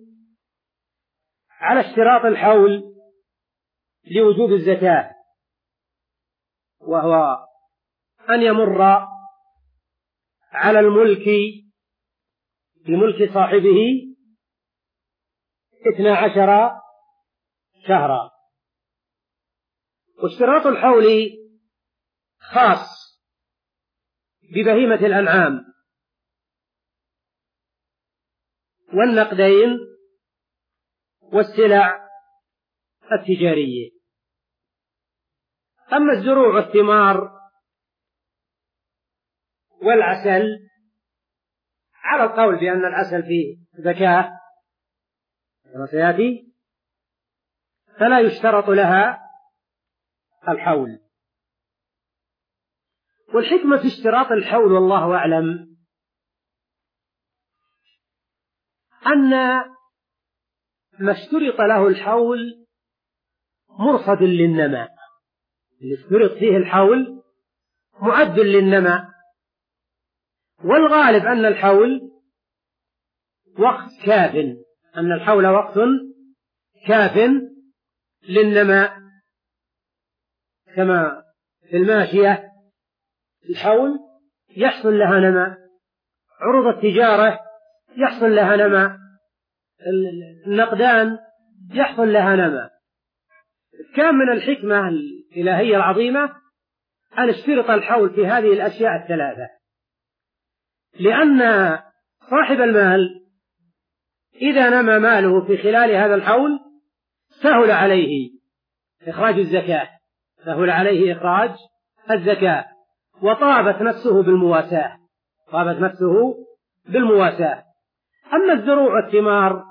على اشتراط الحول لوجوب الزكاة، وهو أن يمر على الملك بملك صاحبه اثنا عشر شهرا. واشتراط الحول خاص ببهيمة الأنعام والنقدين والسلع التجارية. أما الزروع والثمار والعسل على القول بأن العسل فيه زكاة كما سيأتي، فلا يشترط لها الحول. والحكمة في اشتراط الحول والله أعلم أن ما اشترط له الحول مرصد للنماء، اللي اشترط فيه الحول معد للنماء، والغالب أن الحول وقت كاف، أن الحول وقت كاف للنماء، كما في الماشية الحول يحصل لها نماء، عروض التجارة يحصل لها نماء، النقدان يحصل لها نماء. كان من الحكمة الإلهية العظيمة أن اشترط الحول في هذه الأشياء الثلاثة، لأن صاحب المال إذا نمى ماله في خلال هذا الحول سهل عليه إخراج الزكاة، سهل عليه إخراج الزكاة، وطابت نفسه بالمواساة، طابت نفسه بالمواساة. أما الزروع والثمار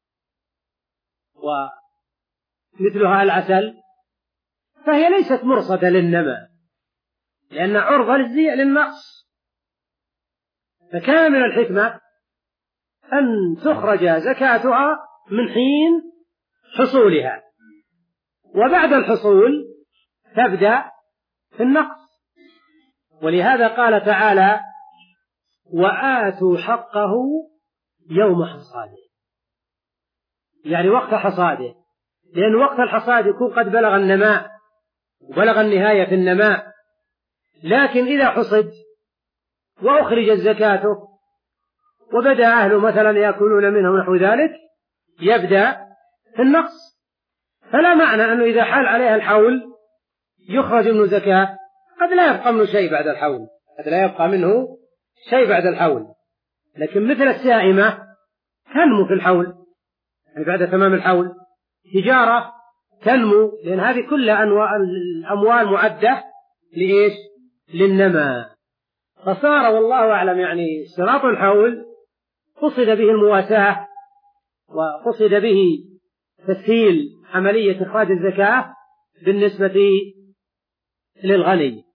ومثلها العسل فهي ليست مرصدة للنماء، لأن عرضة للزيع للنقص، فكان من الحكمة أن تخرج زكاتها من حين حصولها، وبعد الحصول تبدأ في النقص. ولهذا قال تعالى: وآتوا حقه يوم حصاده، يعني وقت حصاده، لأن وقت الحصاد يكون قد بلغ النماء وبلغ النهاية في النماء، لكن إذا حصد وأخرجت زكاته وبدأ أهله مثلا يأكلون منه نحو ذلك يبدأ في النقص. فلا معنى أنه إذا حال عليها الحول يخرج منه زكاة، قد لا يبقى منه شيء بعد الحول، قد لا يبقى منه شيء بعد الحول، لكن مثل السائمة تنمو في الحول، يعني بعد تمام الحول، تجارة تنمو، لأن هذه كلها الأموال معدة لإيش؟ للنماء. فصار والله أعلم يعني اشتراط الحول قصد به المواساة، وقصد به تسهيل عملية إخراج الزكاة بالنسبة للغني.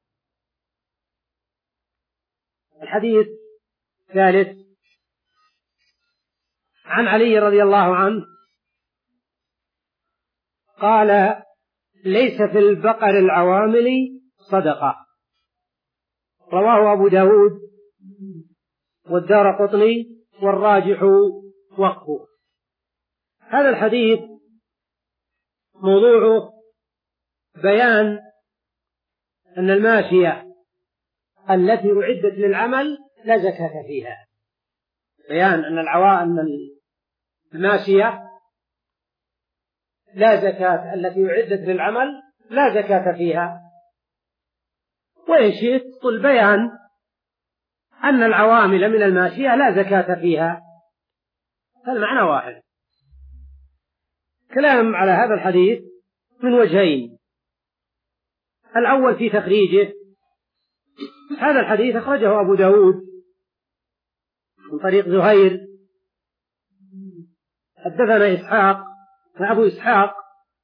الحديث الثالث عن علي رضي الله عنه قال: ليس في البقر العوامل صدقة، رواه أبو داود والدارقطني والراجح وقفه. هذا الحديث موضوعه بيان أن الماشية التي أعدت للعمل لا زكاة فيها، بيان أن العوائل الماشية لا زكاة، التي أعدت للعمل لا زكاة فيها. وإن شئت قل بيان أن العوامل من الماشية لا زكاة فيها، فالمعنى واحد. كلام على هذا الحديث من وجهين: الأول في تخريجه، هذا الحديث أخرجه أبو داود من طريق زهير، حدثنا إسحاق فأبو إسحاق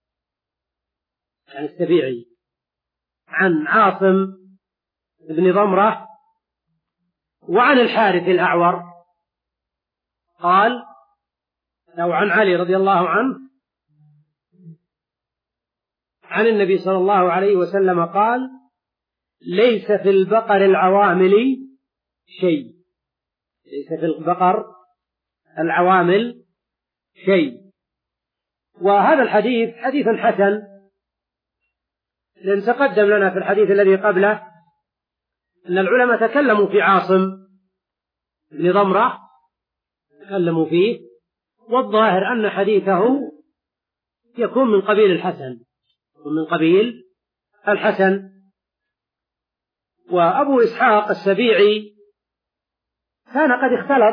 عن السبيعي عن عاصم بن ضمرة وعن الحارث الأعور قال، أو عن علي رضي الله عنه عن النبي صلى الله عليه وسلم قال: ليس في البقر العوامل شيء، ليس في البقر العوامل شيء. وهذا الحديث حديث حسن، لأن تقدم لنا في الحديث الذي قبله أن العلماء تكلموا في عاصم بن ضمرة، تكلموا فيه، والظاهر أن حديثه يكون من قبيل الحسن، ومن قبيل الحسن. وأبو إسحاق السبيعي كان قد اختلط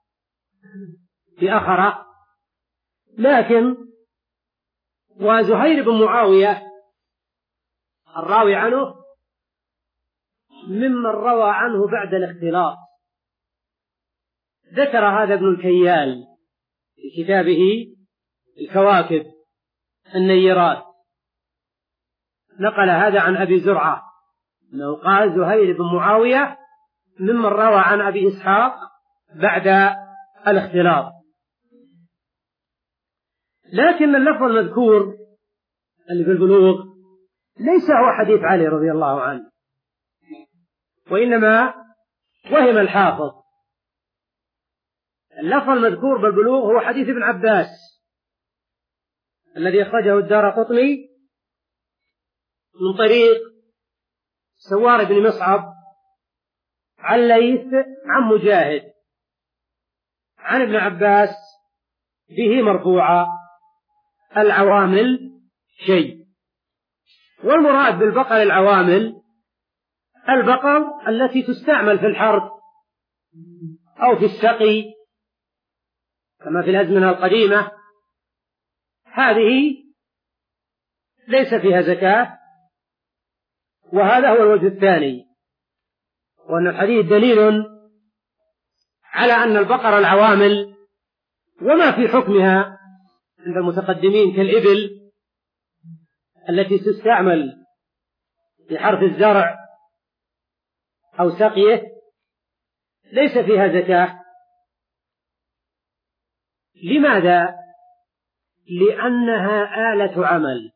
بآخر، لكن وزهير بن معاوية الراوي عنه ممن روى عنه بعد الاختلاط. ذكر هذا ابن الكيال في كتابه الكواكب النيرات، نقل هذا عن أبي زرعة أنه قال: زهير بن معاوية ممن روى عن أبي إسحاق بعد الاختلاط. لكن اللفظ المذكور اللي في البلوغ ليس هو حديث علي رضي الله عنه، وإنما وهم الحافظ. اللفظ المذكور بالبلوغ هو حديث ابن عباس الذي أخرجه الدارقطني من طريق سوار بن مصعب عن ليث عن مجاهد عن ابن عباس به مرفوعا: العوامل شيء. والمراد بالبقر العوامل البقر التي تستعمل في الحرث أو في السقي كما في الأزمنة القديمة، هذه ليس فيها زكاة. وهذا هو الوجه الثاني، وأن الحديث دليل على أن البقر العوامل وما في حكمها عند المتقدمين كالإبل التي تستعمل في حرث الزرع أو سقيه ليس فيها زكاة. لماذا؟ لأنها آلة عمل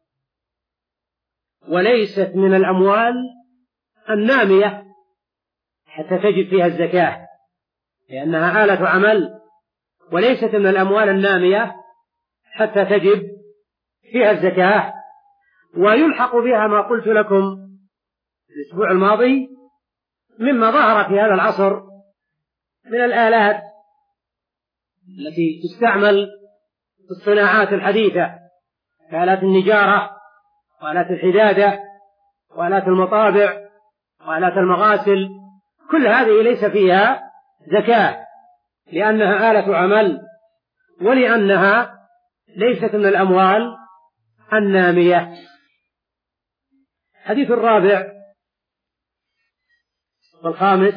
وليست من الأموال النامية حتى تجب فيها الزكاة، لأنها آلة عمل وليست من الأموال النامية حتى تجب فيها الزكاة. ويلحق بها ما قلت لكم الأسبوع الماضي مما ظهر في هذا العصر من الآلات التي تستعمل في الصناعات الحديثة كآلات النجارة وآلات الحدادة وآلات المطابع وآلات المغاسل، كل هذه ليس فيها زكاة لأنها آلة عمل ولأنها ليست من الأموال النامية. حديث الرابع والخامس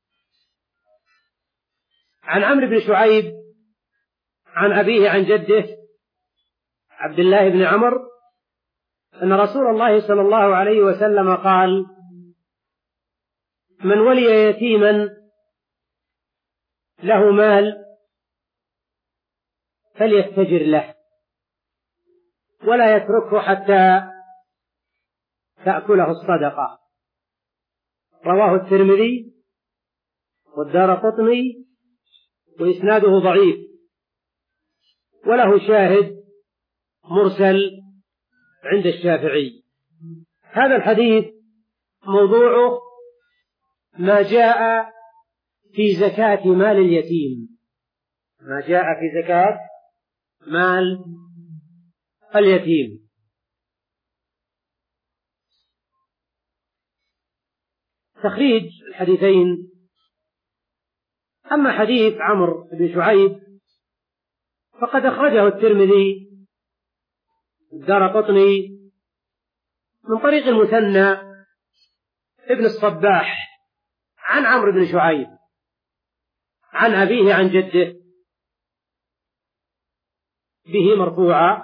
عن عمرو بن شعيب عن أبيه عن جده عبد الله بن عمرو أن رسول الله صلى الله عليه وسلم قال: من ولي يتيما له مال فليستجر له ولا يتركه حتى تأكله الصدقة. رواه الترمذي والدارقطني وإسناده ضعيف، وله شاهد مرسل عند الشافعي. هذا الحديث موضوعه ما جاء في زكاة مال اليتيم، ما جاء في زكاة مال اليتيم. تخريج الحديثين: أما حديث عمرو بن شعيب فقد أخرجه الترمذي الدارقطني من طريق المثنى ابن الصباح عن عمرو بن شعيب عن أبيه عن جده به مرفوعا.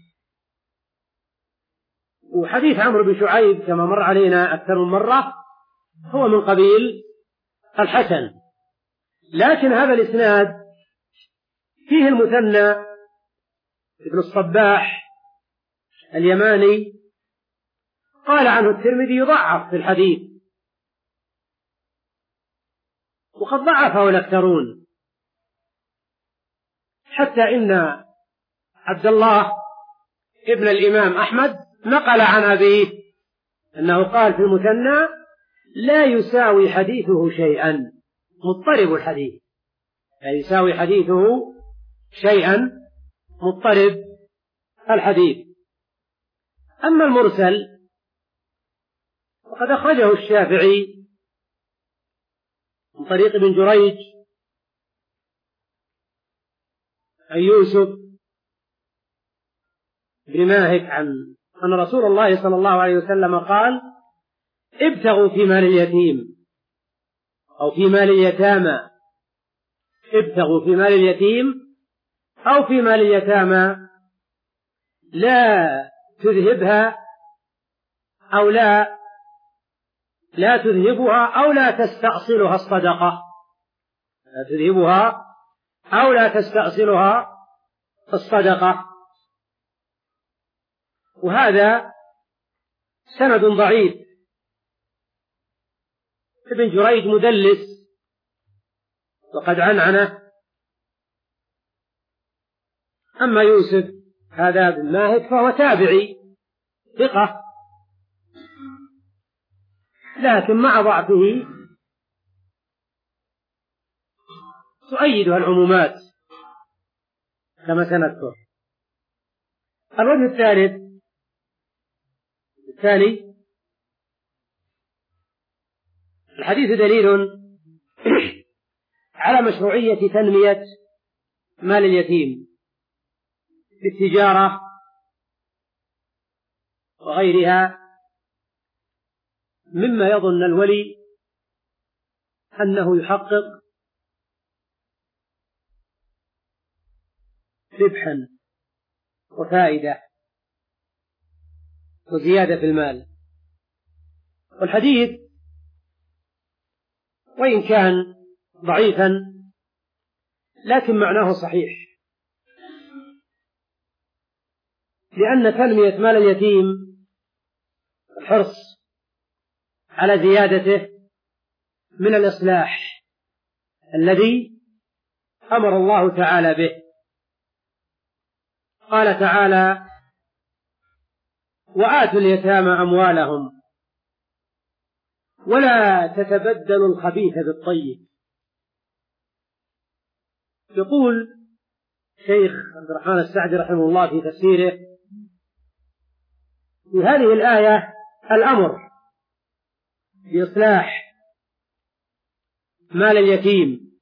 وحديث عمرو بن شعيب كما مر علينا أكثر من مرة هو من قبيل الحسن، لكن هذا الإسناد فيه المثنى ابن الصباح اليماني قال عنه الترمذي يضعف في الحديث، وقد ضعفه الأكثرون، حتى إن عبد الله ابن الإمام أحمد نقل عن أبيه أنه قال في المثنى: لا يساوي حديثه شيئا، مضطرب الحديث، لا يساوي حديثه شيئا، مضطرب الحديث. أما المرسل فقد أخرجه الشافعي من طريق ابن جريج عن يوسف بن ماهك عن أن رسول الله صلى الله عليه وسلم قال: ابتغوا في مال اليتيم أو في مال اليتامى، ابتغوا في مال اليتيم أو في مال اليتامى، لا تذهبها أو لا لا تذهبها أو لا تستأصلها الصدقة، لا تذهبها أو لا تستأصلها الصدقة. وهذا سند ضعيف، ابن جريج مدلس وقد عنعنه. أما يوسف هذا بن ماهك فهو تابعي ثقة، لكن مع ضعفه تؤيدها العمومات كما سنذكر. الوجه الثالث الثاني: الحديث دليل على مشروعية تنمية مال اليتيم بالتجارة وغيرها، مما يظن الولي أنه يحقق ربحا وفائدة وزيادة في المال. والحديث وإن كان ضعيفا لكن معناه صحيح، لأن تنمية مال اليتيم الحرص على زيادته من الإصلاح الذي أمر الله تعالى به. قال تعالى: وآتوا اليتامى أموالهم ولا تتبدلوا الخبيث بالطيب. يقول شيخ عبد الرحمن السعدي رحمه الله في تفسيره في هذه الآية الأمر بإصلاح مال اليتيم،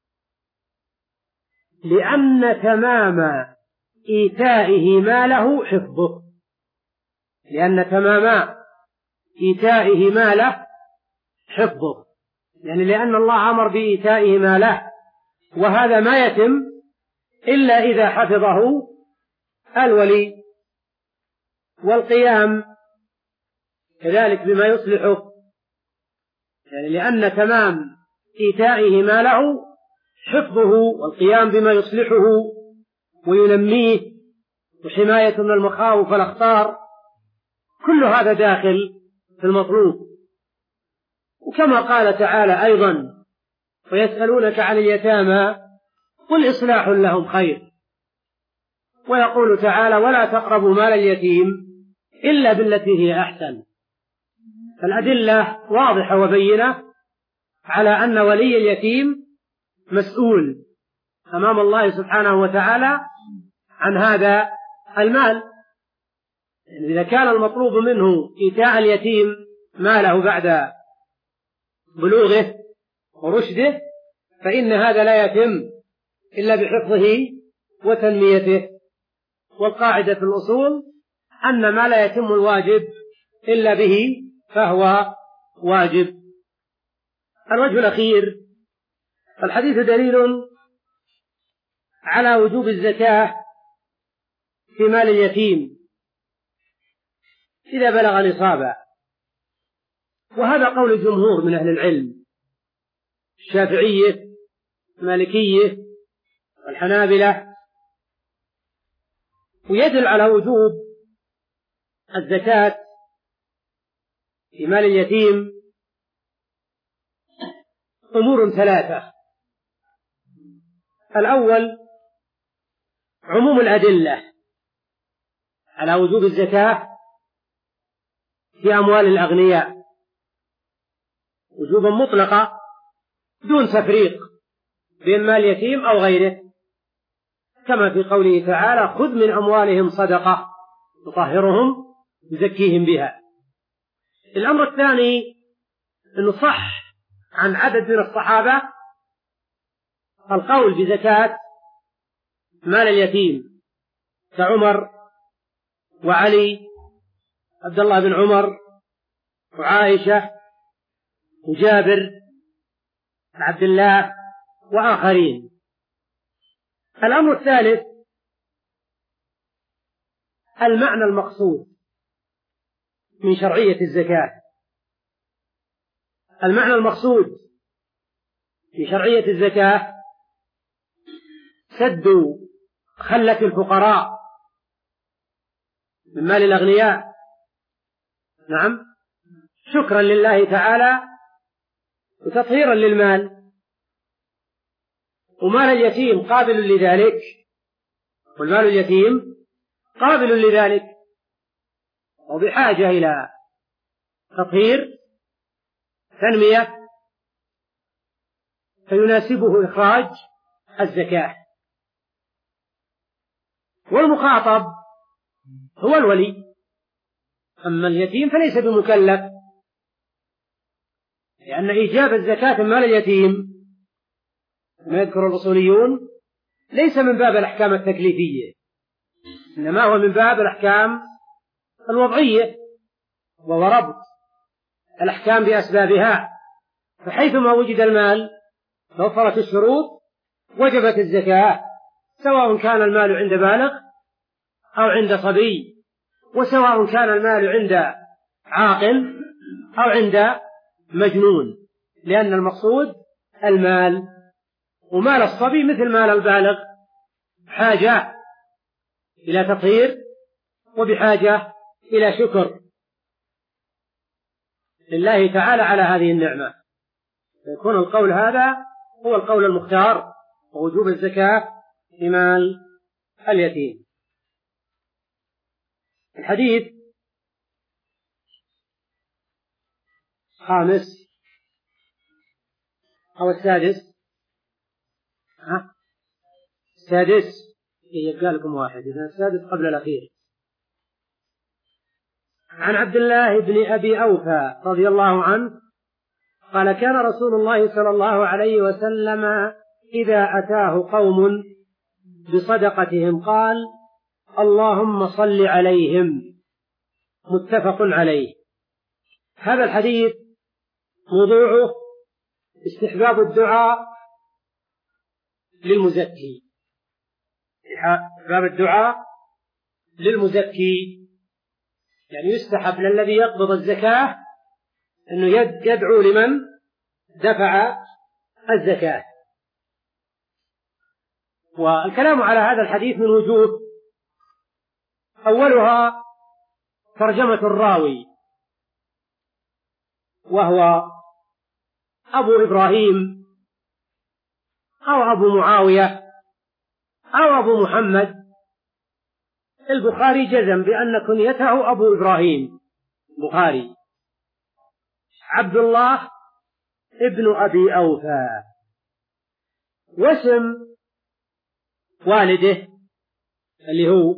لأن تمام إيتائه ماله حفظه، لأن تمام إيتائه ماله حفظه، يعني لأن الله أمر بإيتائه ماله، وهذا ما يتم إلا إذا حفظه الولي، والقيام كذلك بما يصلحه، يعني لأن تمام إيتائه ماله حفظه والقيام بما يصلحه وينميه وحماية من المخاوف والأخطار، كل هذا داخل في المطلوب. وكما قال تعالى أيضا: ويسألونك عن اليتامى قل إصلاح لهم خير. ويقول تعالى: ولا تقربوا مال اليتيم إلا بالتي هي أحسن. فالأدلة واضحة وبينة على أن ولي اليتيم مسؤول أمام الله سبحانه وتعالى عن هذا المال. يعني إذا كان المطلوب منه إيتاء اليتيم ماله بعد بلوغه ورشده، فإن هذا لا يتم إلا بحفظه وتنميته. والقاعدة في الأصول أن ما لا يتم الواجب إلا به فهو واجب. الوجه الأخير: الحديث دليل على وجوب الزكاة في مال اليتيم إذا بلغ نصابا، وهذا قول الجمهور من أهل العلم، الشافعية المالكية والحنابلة، ويدل على وجوب الزكاة في مال اليتيم أمور ثلاثة. الأول عموم الأدلة على وجوب الزكاة في أموال الأغنياء وجوبا مطلقا دون تفريق بين مال يتيم أو غيره، كما في قوله تعالى: خذ من أموالهم صدقة تطهرهم يزكيهم بها. الأمر الثاني أنه صح عن عدد من الصحابة القول بزكاة مال اليتيم كعمر وعلي، عبد الله بن عمر وعائشة وجابر بن عبد الله وآخرين. الأمر الثالث المعنى المقصود من شرعية الزكاة. المعنى المقصود في شرعية الزكاة سد خلة الفقراء من مال الأغنياء، نعم، شكرا لله تعالى وتطهيرا للمال. ومال اليتيم قابل لذلك، والمال اليتيم قابل لذلك وبحاجة إلى تطهير تنمية، فيناسبه إخراج الزكاة. والمخاطب هو الولي، أما اليتيم فليس بمكلف، لأن إيجاب الزكاة من مال اليتيم كما يذكر الأصوليون ليس من باب الأحكام التكليفية، إنما هو من باب الأحكام الوضعية، وهو ربط الأحكام بأسبابها، فحيثما وجد المال توفرت الشروط وجبت الزكاة، سواء كان المال عند بالغ أو عند صبي، وسواء كان المال عند عاقل أو عند مجنون، لأن المقصود المال، ومال الصبي مثل مال البالغ حاجة إلى تطهير وبحاجة إلى شكر لله تعالى على هذه النعمة. فيكون القول هذا هو القول المختار، ووجوب الزكاة في مال اليتيم. الحديث خامس أو السادس، ها السادس يبقى لكم واحد، إذا السادس قبل الأخير. عن عبد الله بن أبي أوفى رضي الله عنه قال: كان رسول الله صلى الله عليه وسلم إذا أتاه قوم بصدقتهم قال: اللهم صل عليهم. متفق عليه. هذا الحديث موضوعه استحباب الدعاء للمزكي، استحباب الدعاء للمزكي، يعني يستحب للذي يقبض الزكاة أنه يدعو لمن دفع الزكاة. والكلام على هذا الحديث من وجوه، أولها ترجمة الراوي، وهو أبو إبراهيم أو أبو معاوية أو أبو محمد. البخاري جزم بأن كنيته أبو إبراهيم البخاري عبد الله ابن أبي أوفى، واسم والده اللي هو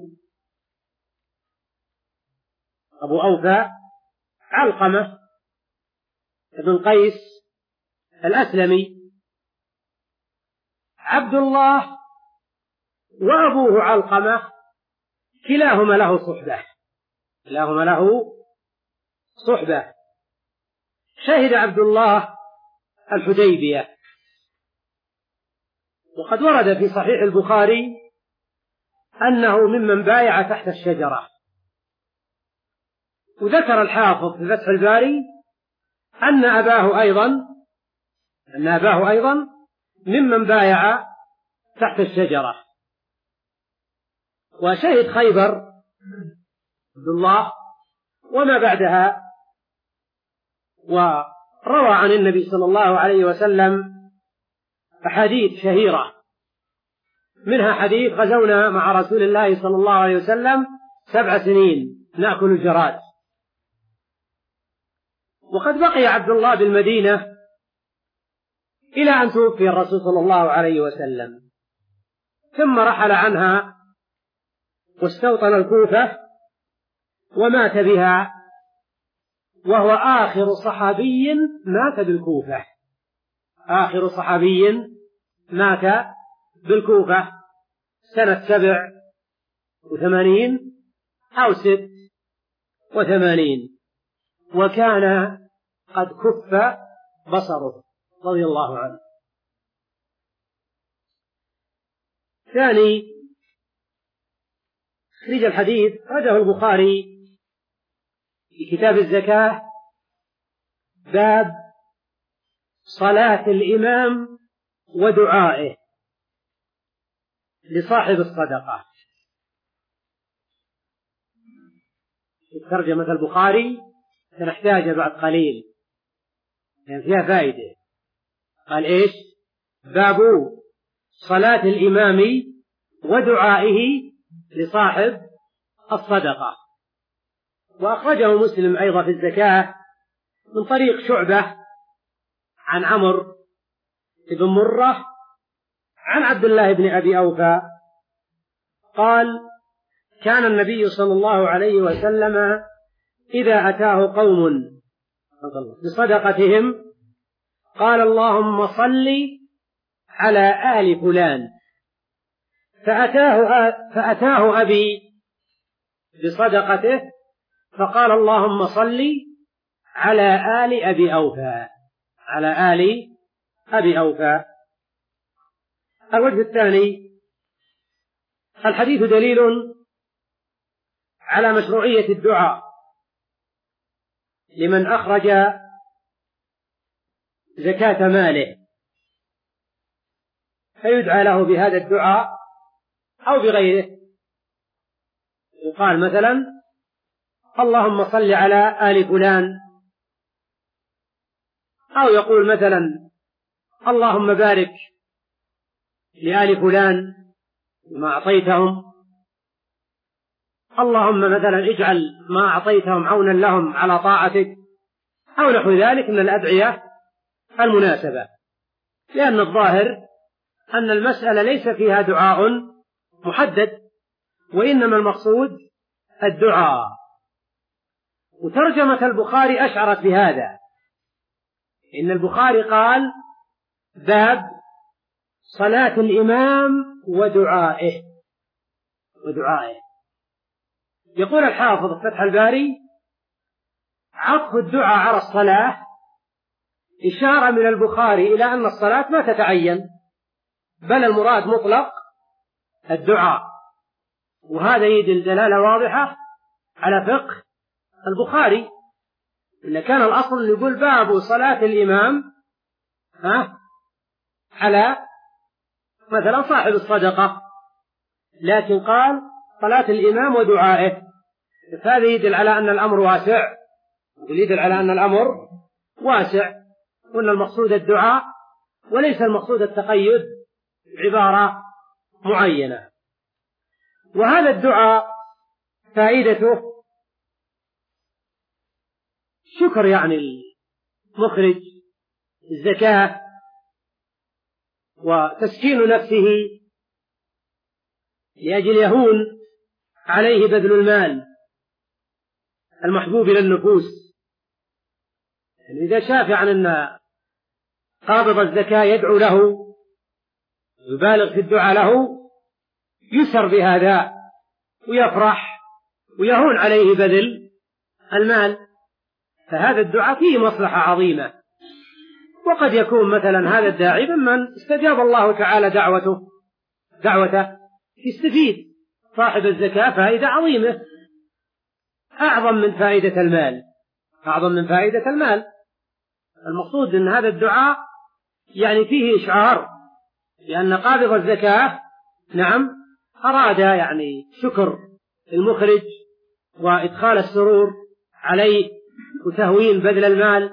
أبو أوفى علقمة ابن قيس الأسلمي. عبد الله وأبوه علقمة كلاهما له صحبة، كلاهما له صحبة. شهد عبد الله الحديبية، وقد ورد في صحيح البخاري أنه ممن بايع تحت الشجرة. وذكر الحافظ في فتح الباري أن أباه أيضا أن أباه أيضا ممن بايع تحت الشجرة. وشهد خيبر عبد الله وما بعدها وروى عن النبي صلى الله عليه وسلم أحاديث شهيرة، منها حديث: غزونا مع رسول الله صلى الله عليه وسلم سبع سنين نأكل الجراد. وقد بقي عبد الله بالمدينة إلى أن توفي الرسول صلى الله عليه وسلم، ثم رحل عنها واستوطن الكوفة ومات بها، وهو آخر صحابي مات بالكوفة، آخر صحابي مات بالكوفة سنة سبع وثمانين أو ست وثمانين، وكان قد كف بصره رضي الله عنه. ثاني خرج الحديث رجه البخاري في كتاب الزكاة، باب صلاة الإمام ودعائه لصاحب الصدقة. ترجمة البخاري سنحتاج بعد قليل يعني فيها فائدة. قال إيش؟ باب صلاة الإمام ودعائه لصاحب الصدقة. وأخرجه مسلم أيضا في الزكاة من طريق شعبة عن عمرو بن مرة عن عبد الله بن أبي أوفى قال: كان النبي صلى الله عليه وسلم إذا أتاه قوم بصدقتهم قال: اللهم صل على آل فلان، فأتاه, فأتاه أبي بصدقته فقال: اللهم صل على آل أبي أوفى، على آل أبي أوفى. الوجه الثاني: الحديث دليل على مشروعية الدعاء لمن أخرج زكاة ماله، فيدعى له بهذا الدعاء أو بغيره. يقال مثلا: اللهم صل على آل فلان، أو يقول مثلا: اللهم بارك لآل فلان ما أعطيتهم، اللهم مثلا اجعل ما أعطيتهم عونا لهم على طاعتك، أو نحو ذلك من الأدعية المناسبة، لأن الظاهر أن المسألة ليس فيها دعاء محدد، وإنما المقصود الدعاء. وترجمة البخاري أشعرت بهذا، إن البخاري قال: باب صلاة الإمام ودعائه ودعائه يقول الحافظ فتح الباري: عطف الدعاء على الصلاة إشارة من البخاري إلى أن الصلاة ما تتعين، بل المراد مطلق الدعاء، وهذا يدل دلالة واضحة على فقه البخاري، إن كان الأصل يقول باب صلاة الإمام ها على مثلا صاحب الصدقة، لكن قال صلاة الإمام ودعائه، فهذا يدل على أن الأمر واسع، يدل على أن الأمر واسع، وأن المقصود الدعاء وليس المقصود التقيد بعبارة معينة. وهذا الدعاء فائدته شكر يعني المخرج الزكاة، وتسكين نفسه لأجل يهون عليه بذل المال المحبوب إلى النفوس. يعني إذا شاف عن أن قابض الزكاة يدعو له يبالغ في الدعاء له يسر بهذا ويفرح ويهون عليه بذل المال، فهذا الدعاء فيه مصلحة عظيمة. وقد يكون مثلا هذا الداعي ممن استجاب الله تعالى دعوته دعوته يستفيد صاحب الزكاة فائدة عظيمة أعظم من فائدة المال أعظم من فائدة المال. المقصود أن هذا الدعاء يعني فيه إشعار لأن قابض الزكاة نعم أراد يعني شكر المخرج وإدخال السرور عليه وتهوين بذل المال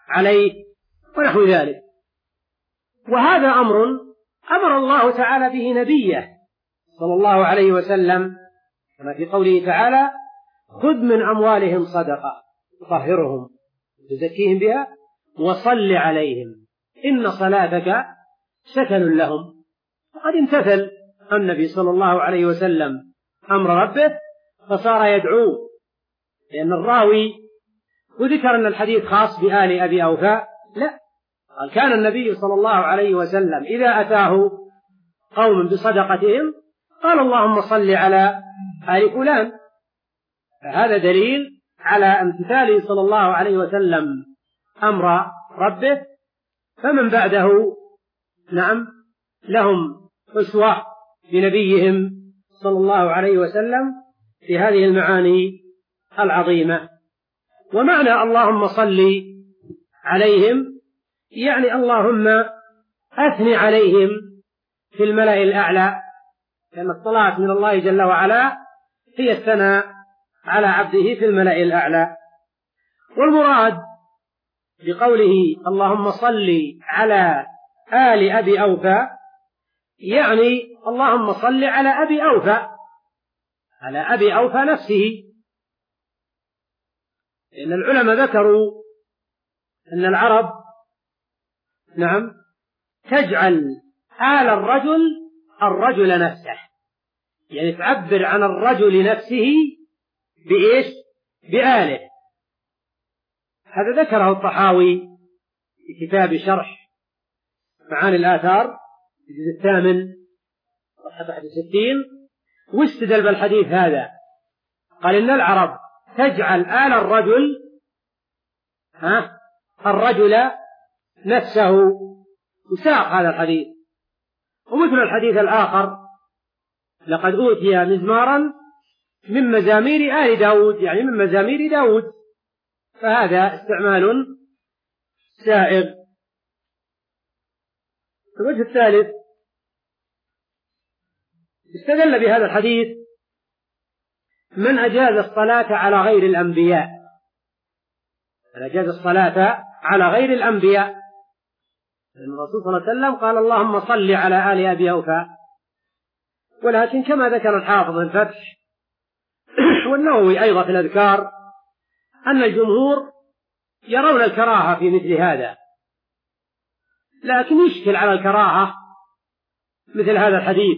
عليه ونحو ذلك. وهذا أمر أمر الله تعالى به نبيه صلى الله عليه وسلم كما في قوله تعالى: خذ من أموالهم صدقة تطهرهم تزكيهم بها وصل عليهم إن صلاتك سكن لهم. فقد امتثل النبي صلى الله عليه وسلم أمر ربه فصار يدعو، لأن الراوي وذكر أن الحديث خاص بآل أبي أوفاء، لا، قال: كان النبي صلى الله عليه وسلم إذا أتاه قوم بصدقتهم قال: اللهم صل على آل فلان. فهذا دليل على امتثاله صلى الله عليه وسلم أمر ربه، فمن بعده نعم لهم أسوة بنبيهم صلى الله عليه وسلم في هذه المعاني العظيمة. ومعنى اللهم صل عليهم يعني اللهم أثني عليهم في الملأ الأعلى، لأن الصلاة من الله جل وعلا هي الثناء على عبده في الملأ الأعلى. والمراد بقوله اللهم صل على آل أبي أوفى يعني اللهم صل على أبي أوفى، على أبي أوفى نفسه، لأن العلماء ذكروا أن العرب نعم تجعل آل الرجل الرجل نفسه، يعني تعبر عن الرجل نفسه بإيش؟ بآله. هذا ذكره الطحاوي في كتاب شرح معاني الآثار في الجزء الثامن صفحة واحد وستين، واستدل بالحديث هذا، قال إن العرب تجعل آل الرجل ها الرجل نفسه، وساق هذا الحديث. ومثل الحديث الآخر: لقد أوتي مزمارا من مزامير آل داود، يعني من مزامير داود. فهذا استعمال سائغ. الوجه الثالث استدل بهذا الحديث من أجاز الصلاة على غير الأنبياء، من أجاز الصلاة على غير الأنبياء، الرسول صلى الله عليه وسلم قال: اللهم صل على آل أبي أوفى. ولكن كما ذكر الحافظ الفتح والنووي أيضا في الأذكار أن الجمهور يرون الكراهة في مثل هذا، لكن يشكل على الكراهة مثل هذا الحديث.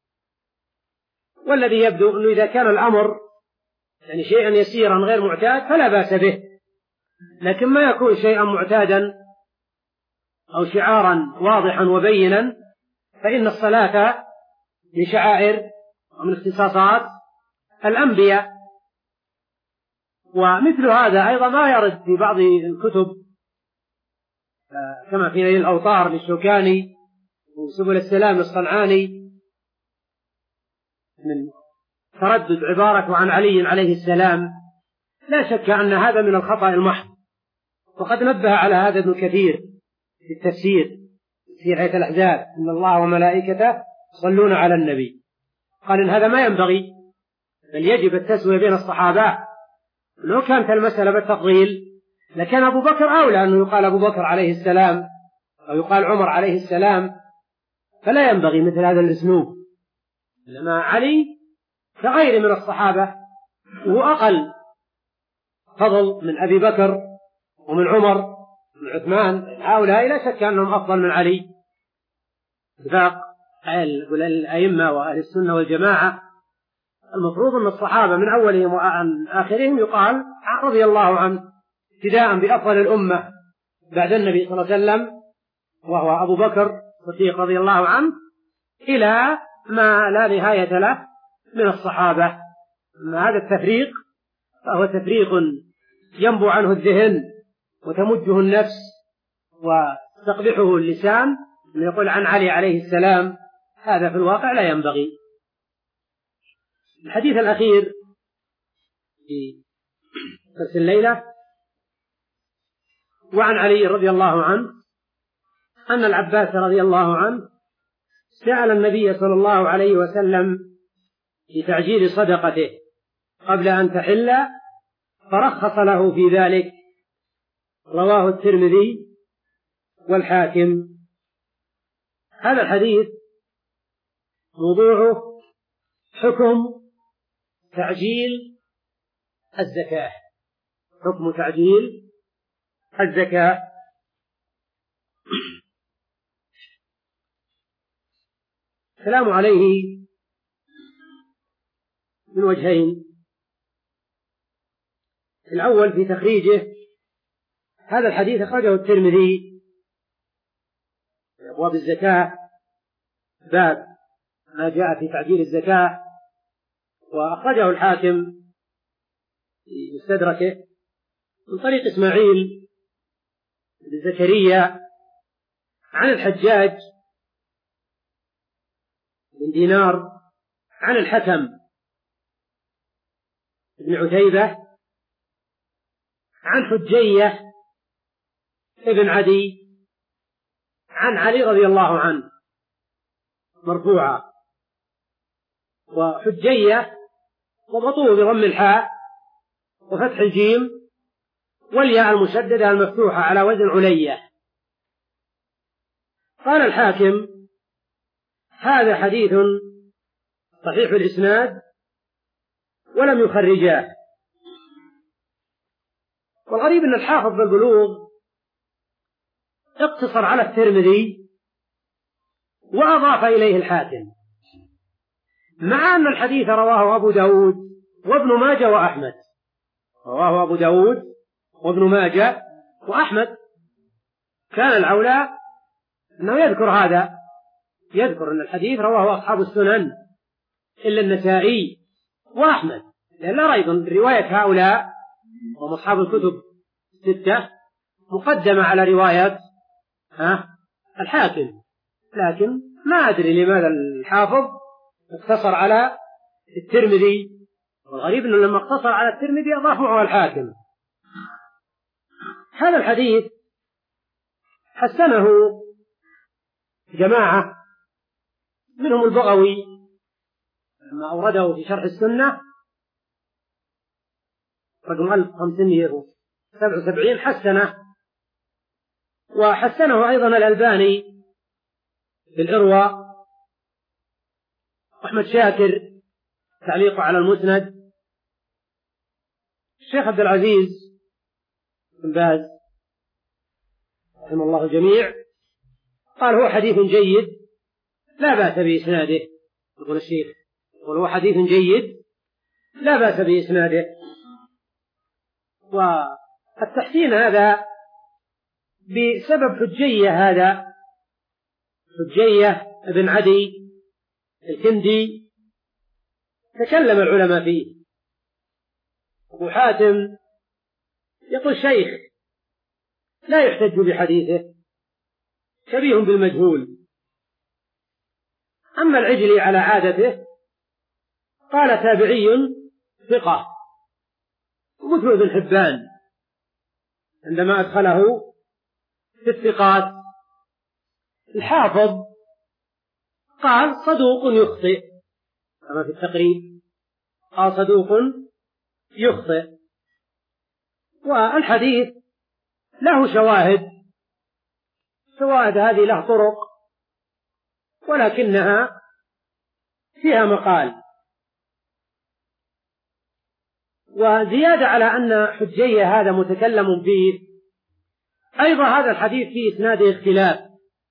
والذي يبدو أنه إذا كان الأمر يعني شيئا يسيرا غير معتاد فلا بأس به، لكن ما يكون شيئا معتادا أو شعارا واضحا وبينا فإن الصلاة من شعائر ومن اختصاصات الأنبياء. ومثل هذا أيضا ما يرد في بعض الكتب كما في نيل الأوطار للشوكاني وسبل السلام للصنعاني من تردد عبارة عن علي عليه السلام. لا شك أن هذا من الخطأ المحض، وقد نبه على هذا ابن كثير في التفسير في آية الأحزاب: إن الله وملائكته يصلون على النبي. قال إن هذا ما ينبغي، بل يجب التسوية بين الصحابة. لو كانت المسألة بالتفضيل لكان أبو بكر أولى أنه يقال أبو بكر عليه السلام أو يقال عمر عليه السلام، فلا ينبغي مثل هذا الأسلوب. لما علي كغير من الصحابة وهو أقل فضل من أبي بكر ومن عمر ومن عثمان، هؤلاء لا شك أنهم أفضل من علي اتفاق الأئمة وأهل السنة والجماعة. المفروض أن الصحابة من أولهم وعن آخرهم يقال رضي الله عنه، ابتداء بأفضل الأمة بعد النبي صلى الله عليه وسلم وهو أبو بكر الصديق رضي الله عنه، إلى ما لا نهاية له من الصحابة. أما هذا التفريق فهو تفريق ينبو عنه الذهن وتمجه النفس وتقبحه اللسان، من يقول عن علي عليه السلام، هذا في الواقع لا ينبغي. الحديث الأخير في درس الليلة: وعن علي رضي الله عنه أن العباس رضي الله عنه سأل النبي صلى الله عليه وسلم في تعجيل صدقته قبل أن تحل، فرخص له في ذلك، رواه الترمذي والحاكم. هذا الحديث موضوعه حكم تعجيل الزكاة، حكم تعجيل الزكاة. الكلام عليه من وجهين. الأول في تخريجه، هذا الحديث أخرجه الترمذي في أبواب الزكاة، باب ما جاء في تعجيل الزكاة، وأخرجه الحاكم في مستدركه من طريق إسماعيل بن زكريا عن الحجاج بن دينار عن الحكم بن عتيبة عن حجية ابن عدي عن علي رضي الله عنه مرفوعا، وحجية وضبطوه بضم الحاء وفتح الجيم والياء المشددة المفتوحة على وزن علية. قال الحاكم: هذا حديث صحيح الإسناد ولم يخرجاه. والغريب أن الحافظ بالبلوغ اقتصر على الترمذي وأضاف إليه الحاكم، مع أن الحديث رواه أبو داود وابن ماجه وأحمد، رواه أبو داود وابن ماجه وأحمد. كان الأولى أنه يذكر هذا، يذكر أن الحديث رواه أصحاب السنن إلا النسائي وأحمد، لأن لا ريب أن رواية هؤلاء وهم أصحاب الكتب الستة مقدمة على رواية ها الحاكم. لكن ما أدري لماذا الحافظ اقتصر على الترمذي، والغريب أنه لما اقتصر على الترمذي أضاف معه الحاكم. هذا الحديث حسنه جماعة منهم البغوي لما أورده في شرح السنة رقم ألف وخمسمائة وسبعة وسبعين حسنه، وحسنه أيضا الألباني في الإرواء، أحمد شاكر تعليقه على المسند، الشيخ عبد العزيز بن باز رحمه الله الجميع قال هو حديث جيد لا بأس بإسناده. يقول الشيخ يقول هو حديث جيد لا بأس بإسناده. والتحسين هذا بسبب حجية، هذا حجية ابن عدي الكندي تكلم العلماء فيه. أبو حاتم يقول شيخ لا يحتج بحديثه، شبيه بالمجهول. أما العجلي على عادته قال تابعي ثقة، ومثل ابن حبان عندما أدخله في الثقات. الحافظ قال صدوق يخطئ، كما في التقريب قال صدوق يخطئ. والحديث له شواهد، شواهد هذه له طرق ولكنها فيها مقال. وزيادة على أن حجية هذا متكلم فيه، أيضا هذا الحديث فيه إسناده اختلاف،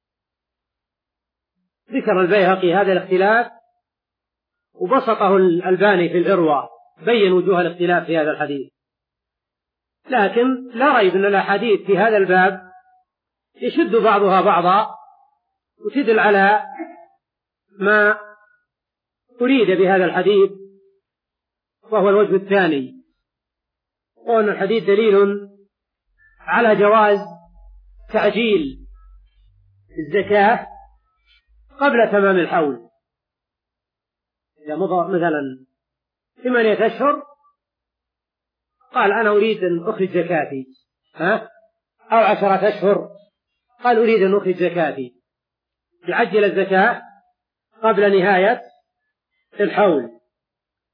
ذكر البيهقي هذا الاختلاف وبسطه الألباني في الإرواء، بين وجوه الاختلاف في هذا الحديث. لكن لا ريب أن الأحاديث في هذا الباب يشد بعضها بعضا وتدل على ما أريد بهذا الحديث، وهو الوجه الثاني، وأن الحديث دليل على جواز تعجيل الزكاة قبل تمام الحول. إذا مضى مثلا ثمانية أشهر قال أنا أريد أن أخرج زكاتي، ها؟ أو عشرة أشهر قال أريد أن أخرج زكاتي، يعجل الزكاة قبل نهاية الحول.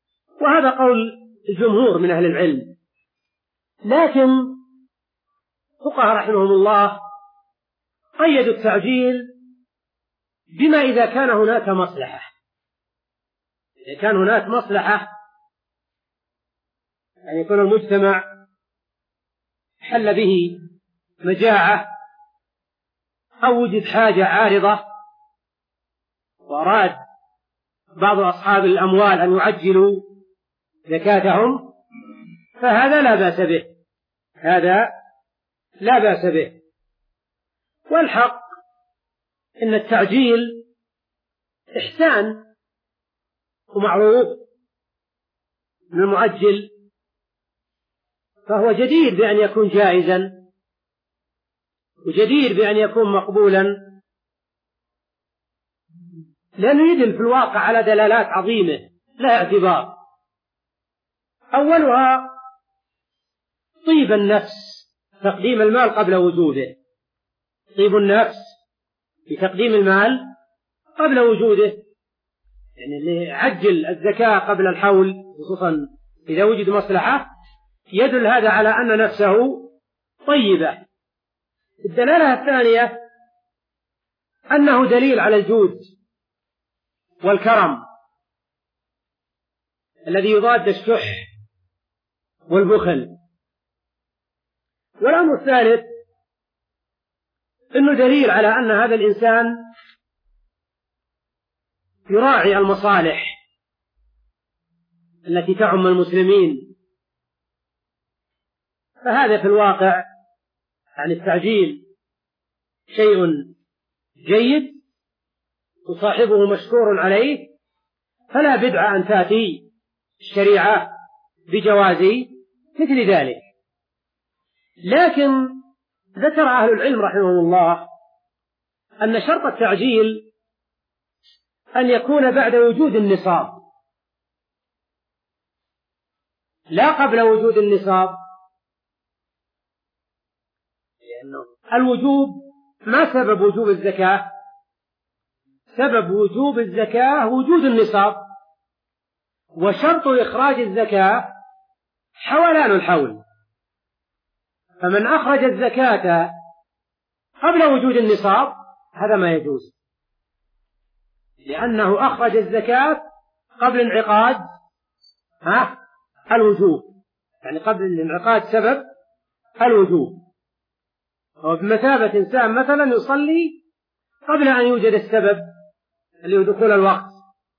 وهذا قول الجمهور من أهل العلم. لكن فقهاء رحمهم الله قيدوا التعجيل بما إذا كان هناك مصلحة. إذا كان هناك مصلحة أن يكون المجتمع حل به مجاعة أو وجد حاجة عارضة وأراد بعض أصحاب الأموال أن يعجلوا زكاتهم، فهذا لا بأس به، هذا لا بأس به. والحق إن التعجيل إحسان ومعروف من المعجل، فهو جدير بأن يكون جائزا وجدير بأن يكون مقبولا، لأنه يدل في الواقع على دلالات عظيمة لها اعتبار. أولها طيب النفس، تقديم المال قبل وجوده، طيب النفس بتقديم المال قبل وجوده، يعني اللي يعجل الزكاة قبل الحول خصوصا إذا وجد مصلحة يدل هذا على أن نفسه طيبة. الدلالة الثانية أنه دليل على الجود والكرم الذي يضاد الشح والبخل. والأمر الثالث أنه دليل على أن هذا الإنسان يراعي المصالح التي تعم المسلمين. فهذا في الواقع عن التعجيل شيء جيد وصاحبه مشكور عليه، فلا بدعة أن تأتي الشريعة بجواز مثل ذلك. لكن ذكر أهل العلم رحمهم الله أن شرط التعجيل أن يكون بعد وجود النصاب لا قبل وجود النصاب، لأنه الوجوب ما سبب وجوب الزكاة؟ سبب وجوب الزكاة وجود النصاب، وشرط إخراج الزكاة حولان الحول. فمن أخرج الزكاة قبل وجود النصاب هذا ما يجوز، لأنه أخرج الزكاة قبل انعقاد ها الوجوب، يعني قبل انعقاد سبب الوجوب. وبمثابة إنسان مثلا يصلي قبل أن يوجد السبب اللي هو دخول الوقت،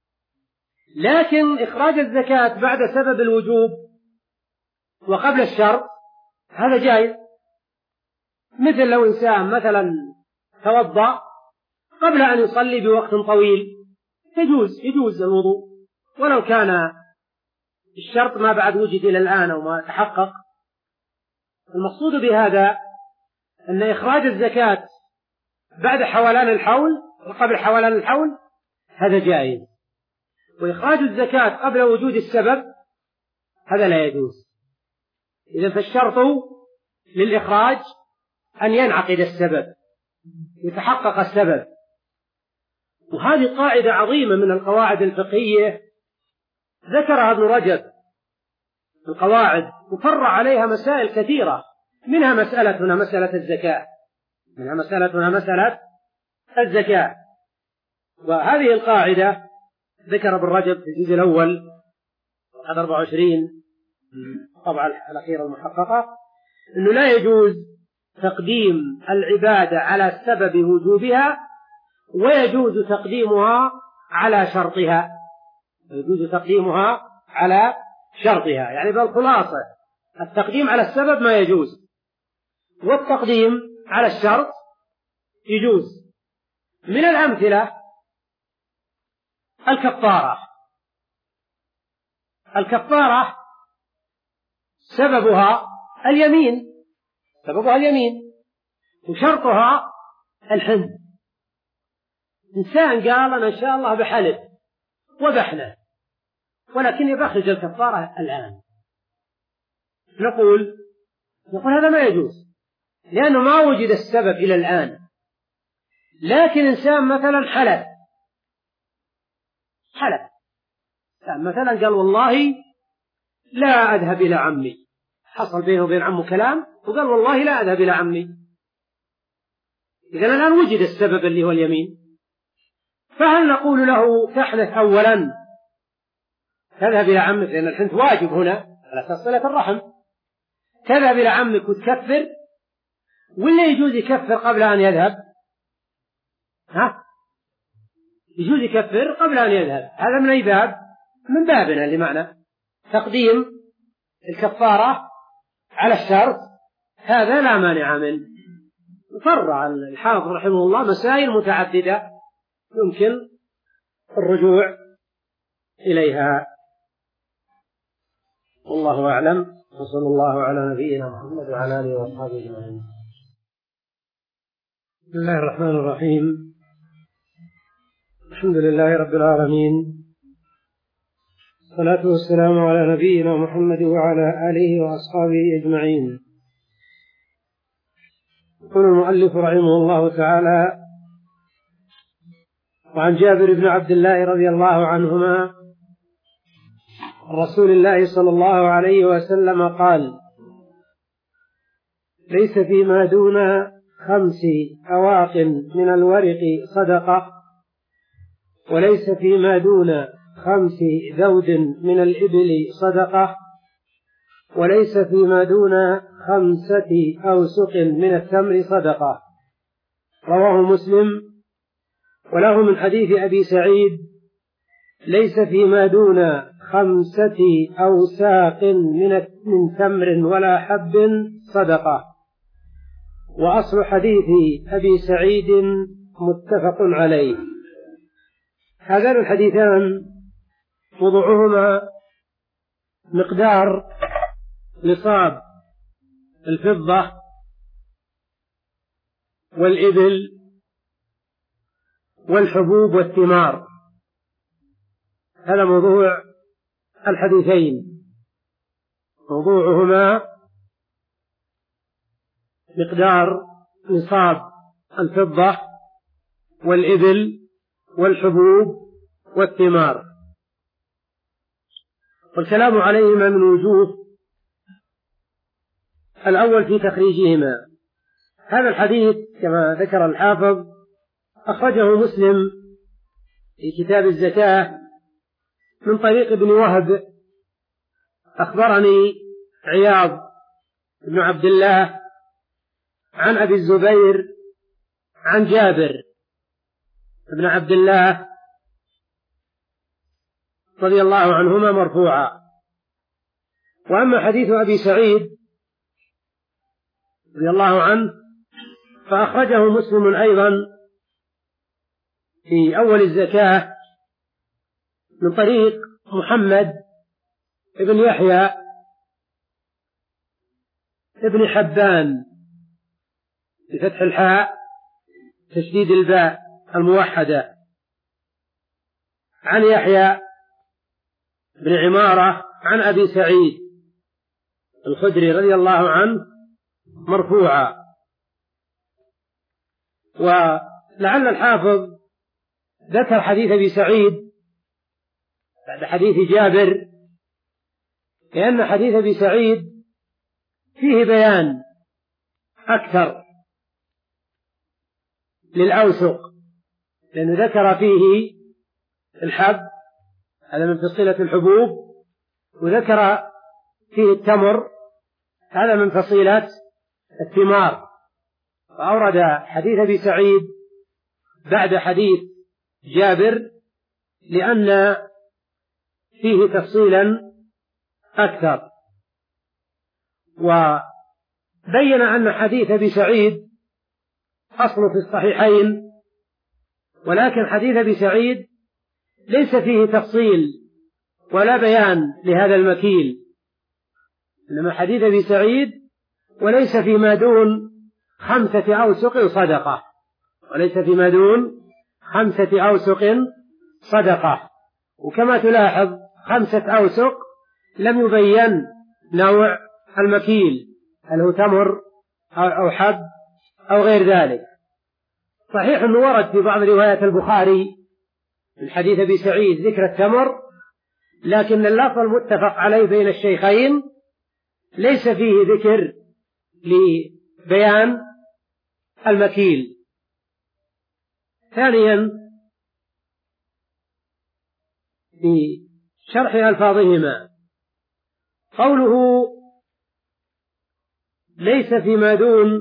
لكن إخراج الزكاة بعد سبب الوجوب وقبل الشرط هذا جائز. مثل لو إنسان مثلا توضأ قبل أن يصلي بوقت طويل يجوز يجوز الوضوء ولو كان الشرط ما بعد وجد إلى الآن أو ما تحقق. المقصود بهذا أن إخراج الزكاة بعد حولان الحول وقبل حولان الحول هذا جائز، وإخراج الزكاة قبل وجود السبب هذا لا يجوز. إذن فالشرط للإخراج أن ينعقد السبب، يتحقق السبب. وهذه قاعدة عظيمة من القواعد الفقهية ذكرها ابن رجب. القواعد وفرع عليها مسائل كثيرة، منها مسألتنا مسألة الزكاة منها مسألتنا مسألة الزكاة. وهذه القاعدة ذكر ابن رجب في الجزء الأول أربعة وعشرين طبعا الأخيرة المحققة أنه لا يجوز تقديم العبادة على سبب وجوبها ويجوز تقديمها على شرطها يجوز تقديمها على شرطها يعني بالخلاصة التقديم على السبب ما يجوز، والتقديم على الشرط يجوز. من الأمثلة الكفارة. الكفارة سببها اليمين سببها اليمين وشرطها الحنث. إنسان قال أنا إن شاء الله بحلف وبحنث ولكن يبخرج الكفارة الآن، نقول نقول هذا ما يجوز لأنه ما وجد السبب إلى الآن. لكن إنسان مثلا حلف حلف إنسان مثلا قال والله لا أذهب إلى عمي، حصل بينه وبين عمه كلام وقال والله لا أذهب إلى عمي. إذن الآن وجد السبب اللي هو اليمين، فهل نقول له تحنث أولا تذهب إلى عمك، لأن الحنث واجب هنا على أساس صلة الرحم، تذهب إلى عمك وتكفر، ولا يجوز يكفر قبل أن يذهب؟ ها؟ يجوز يكفر قبل أن يذهب. هذا من أي باب؟ من بابنا اللي معنى تقديم الكفارة على الشرط، هذا لا مانع منه. فرع الحافظ رحمه الله مسائل متعددة يمكن الرجوع إليها. والله أعلم، وصلى الله على نبينا محمد وعلى آله وأصحابه أجمعين. بسم الله الرحمن الرحيم. الحمد لله رب العالمين، الصلاة والسلام على نبينا محمد وعلى آله وأصحابه أجمعين. يقول المؤلف رحمه الله تعالى: وعن جابر بن عبد الله رضي الله عنهما رسول الله صلى الله عليه وسلم قال: ليس فيما دون خمس أواق من الورق صدقة، وليس فيما دون خمس ذود من الإبل صدقة، وليس فيما دون خمسة أوسق من التمر صدقة. رواه مسلم. وله من حديث أبي سعيد: ليس فيما دون خمسة أوساق من تمر ولا حب صدقة. وأصل حديث أبي سعيد متفق عليه. هذان الحديثان موضوعهما مقدار نصاب الفضة والإبل والحبوب والثمار. هذا موضوع الحديثين، موضوعهما مقدار نصاب الفضة والإبل والحبوب والثمار، والكلام عليهما من وجوه. الأول في تخريجهما. هذا الحديث كما ذكر الحافظ أخرجه مسلم في كتاب الزكاة من طريق ابن وهب: أخبرني عياض بن عبد الله عن أبي الزبير عن جابر بن عبد الله رضي الله عنهما مرفوعا. وأما حديث أبي سعيد رضي الله عنه فأخرجه مسلم أيضا في أول الزكاة من طريق محمد ابن يحيى ابن حبان بفتح الحاء تشديد الباء الموحدة عن يحيى بن عمارة عن أبي سعيد الخدري رضي الله عنه مرفوعا. ولعل الحافظ ذكر حديث أبي سعيد بعد حديث جابر لأن حديث أبي سعيد فيه بيان أكثر للأوسق، لأنه ذكر فيه الحب، هذا من فصيلة الحبوب، وذكر فيه التمر، هذا من فصيلة الثمار. فأورد حديث أبي سعيد بعد حديث جابر لأن فيه تفصيلا أكثر. وبين أن حديث أبي سعيد أصل في الصحيحين، ولكن حديث أبي سعيد ليس فيه تفصيل ولا بيان لهذا المكيل، إنما حديث أبي سعيد وليس فيما دون خمسة أوسق صدقة، وليس فيما دون خمسة أوسق صدقة. وكما تلاحظ خمسة أوسق لم يبين نوع المكيل، هل هو تمر أو حب أو غير ذلك. صحيح أنه ورد في بعض روايات البخاري من حديث أبي سعيد ذكر التمر، لكن اللفظ المتفق عليه بين الشيخين ليس فيه ذكر لبيان المكيل. ثانيا في شرح ألفاظهما قوله ليس فيما دون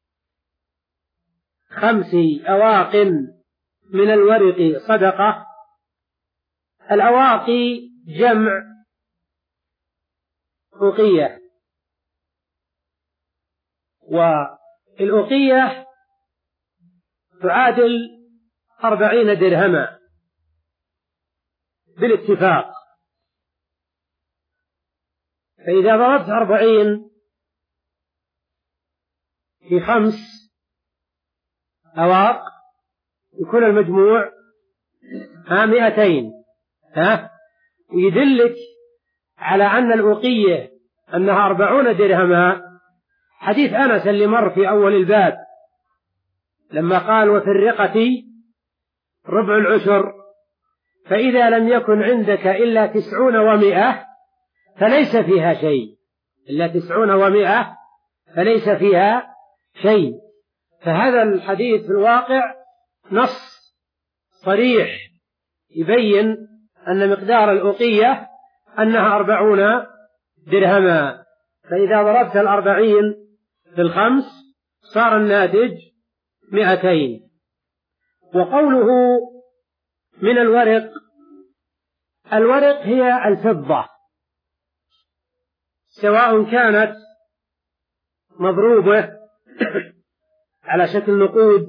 خمس أواق من الورق صدقة. الأواقي جمع أوقية، والأوقية تعادل أربعين درهما بالاتفاق. فإذا ضربت أربعين في خمس أواق يكون المجموع ها مئتين. ها يدلك على أن الأوقية أنها أربعون درهما حديث أنس اللي مر في أول الباب لما قال وفي الرقة ربع العشر، فإذا لم يكن عندك إلا تسعون ومئة فليس فيها شيء، إلا تسعون ومئة فليس فيها شيء. فهذا الحديث في الواقع نص صريح يبين أن مقدار الأوقية أنها أربعون درهما. فإذا ضربت الأربعين في الخمس صار الناتج مئتين. وقوله من الورق، الورق هي الفضة سواء كانت مضروبة على شكل نقود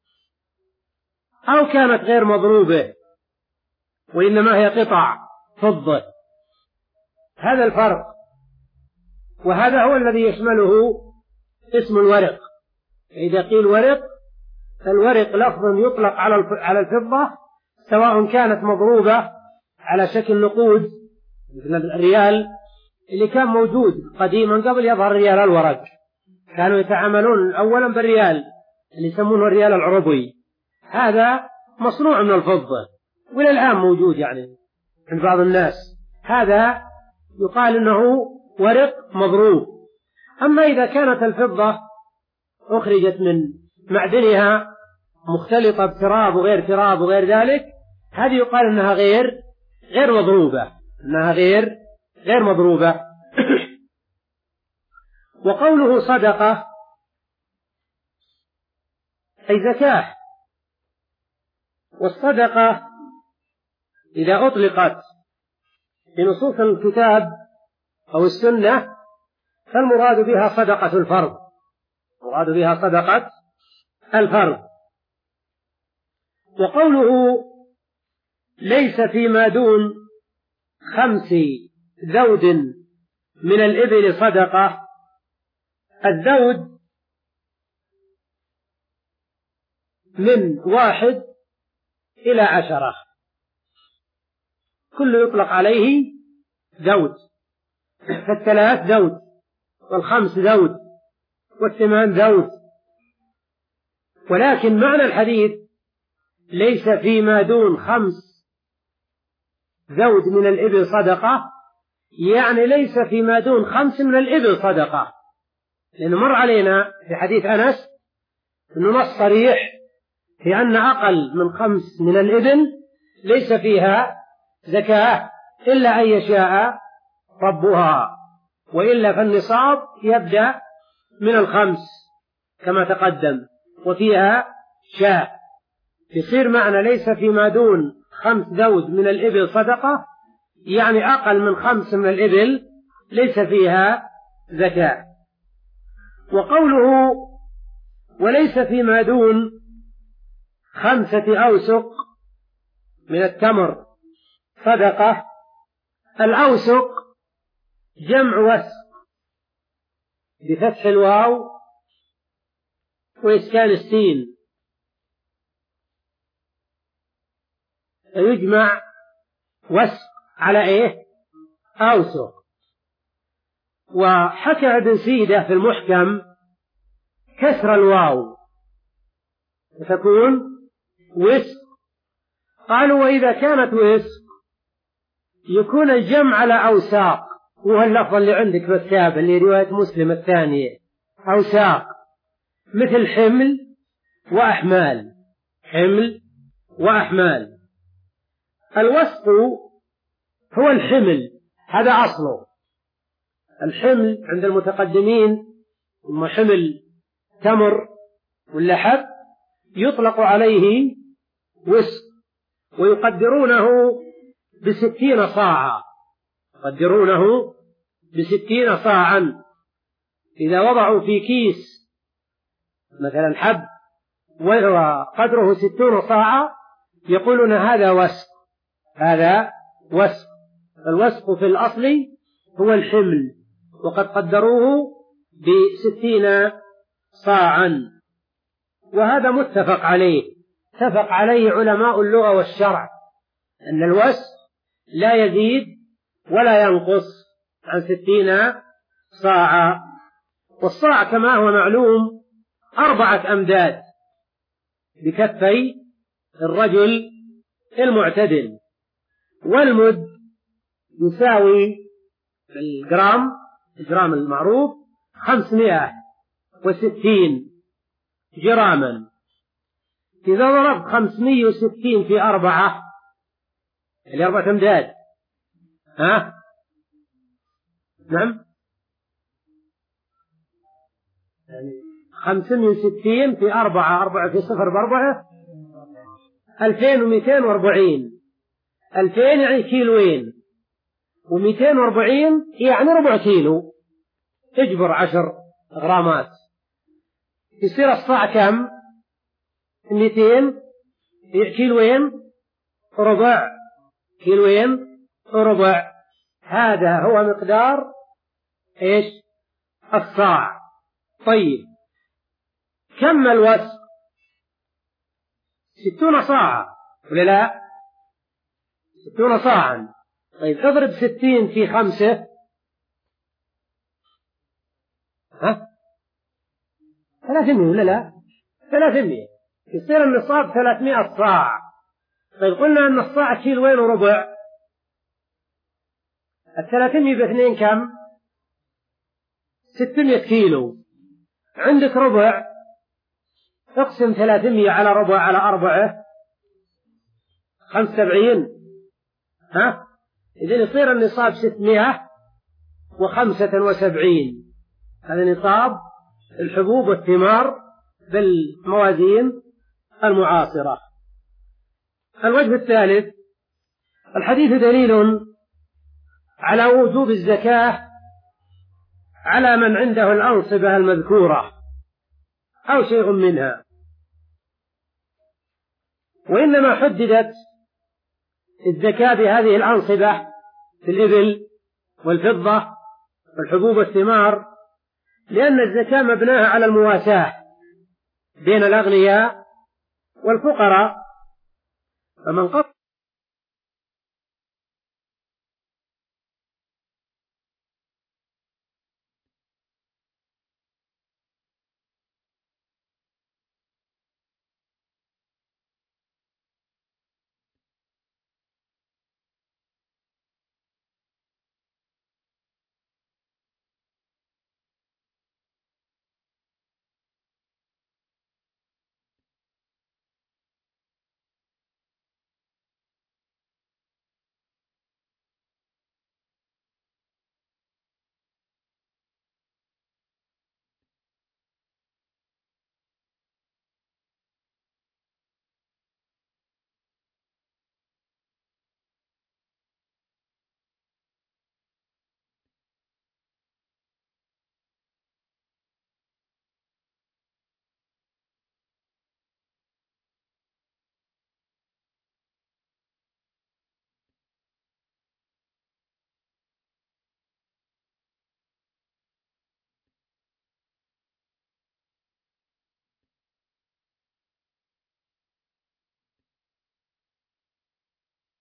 أو كانت غير مضروبة وإنما هي قطع فضة. هذا الفرق، وهذا هو الذي يشمله اسم الورق. إذا قيل ورق فالورق لفظ يطلق على الفضة سواء كانت مضروبة على شكل نقود مثل الريال اللي كان موجود قديما قبل يظهر الريال الورق، كانوا يتعاملون أولا بالريال اللي يسمونه الريال العربي، هذا مصنوع من الفضة وإلى الآن موجود يعني عند بعض الناس، هذا يقال إنه ورق مضروب. أما إذا كانت الفضة أخرجت من معدنها مختلطة بتراب وغير تراب وغير ذلك، هذه يقال إنها غير غير مضروبة، إنها غير غير مضروبة. وقوله صدقة أي زكاة. والصدقة إذا أطلقت في نصوص الكتاب أو السنة فالمراد بها صدقة الفرض، المراد بها صدقة الفرض. وقوله ليس فيما دون خمس ذود من الإبل صدقة. الذود من واحد إلى عشرة، كل يطلق عليه ذود، فالثلاث ذود والخمس ذود والثمان ذود. ولكن معنى الحديث ليس فيما دون خمس ذود من الإبل صدقة، يعني ليس فيما دون خمس من الإبل صدقة، لأنه مر علينا في حديث أنس أنه نص صريح في أن أقل من خمس من الإبل ليس فيها زكاة إلا أن يشاء ربها، وإلا فالنصاب يبدأ من الخمس كما تقدم وفيها شاء، يصير معنى ليس فيما دون خمس ذود من الإبل صدقة، يعني أقل من خمس من الإبل ليس فيها زكاة. وقوله وليس فيما دون خمسة أوسق من التمر صدقة. الأوسق جمع وسق بفتح الواو وإسكان السين، يجمع وسق على إيه؟ أوسق. وحكى ابن سيدة في المحكم كسر الواو فتكون وسق. قالوا وإذا كانت وسق يكون الجمع على أوساق، وهو اللفظ اللي عندك بالكتاب اللي رواية مسلم الثانية أوساق مثل حمل وأحمال. حمل وأحمال. الوسق هو الحمل، هذا أصله. الحمل عند المتقدمين ثم حمل تمر ولا حب يطلق عليه وسق، ويقدرونه بستين صاعا. يقدرونه بستين صاعا. إذا وضعوا في كيس مثلا حب وقدره ستون صاعا يقولون هذا وسق. هذا وسق. الوسق في الأصل هو الحمل، وقد قدروه بستين صاعا، وهذا متفق عليه. اتفق عليه علماء اللغة والشرع أن الوسق لا يزيد ولا ينقص عن ستين صاعا. والصاع كما هو معلوم أربعة أمداد بكفي الرجل المعتدل. والمد يساوي الجرام، الجرام المعروف خمسمائة وستين جراما. إذا ضربت خمسمائة وستين في أربعة، اللي أربعة أمداد، ها؟ نعم، يعني خمسمائة وستين في أربعة، أربعة في صفر بأربعة، ألفين ومئتين وأربعين. ألفين يعني كيلوين، ومئتين وأربعين يعني ربع كيلو. اجبر عشر غرامات يصير الصاع كم؟ مئتين كيلوين ربع. كيلوين ربع. هذا هو مقدار ايش؟ الصاع. طيب كم الوسق؟ ستون صاعا ولا لا؟ ستون صاعا. طيب اضرب ستين في خمسة، ها؟ ثلاثمائة ولا لا؟ ثلاثمائة. يصير النصاب ثلاثمائة صاع. طيب قلنا أن الصاع كيلوين وربع، الثلاثمائة باثنين كم؟ ستمائة كيلو. عندك ربع، اقسم ثلاثمائة على ربع على أربعة، خمس سبعين، ها؟ إذن يصير النصاب ستمائة وخمسة وسبعين. هذا نصاب الحبوب والثمار بالموازين المعاصرة. الوجه الثالث: الحديث دليل على وجوب الزكاة على من عنده الأنصبة المذكورة أو شيء منها، وإنما حددت الزكاة بهذه الأنصبة في الإبل والفضة والحبوب والثمار، لأن الزكاة مبناها على المواساة بين الأغنياء والفقراء. فمن قط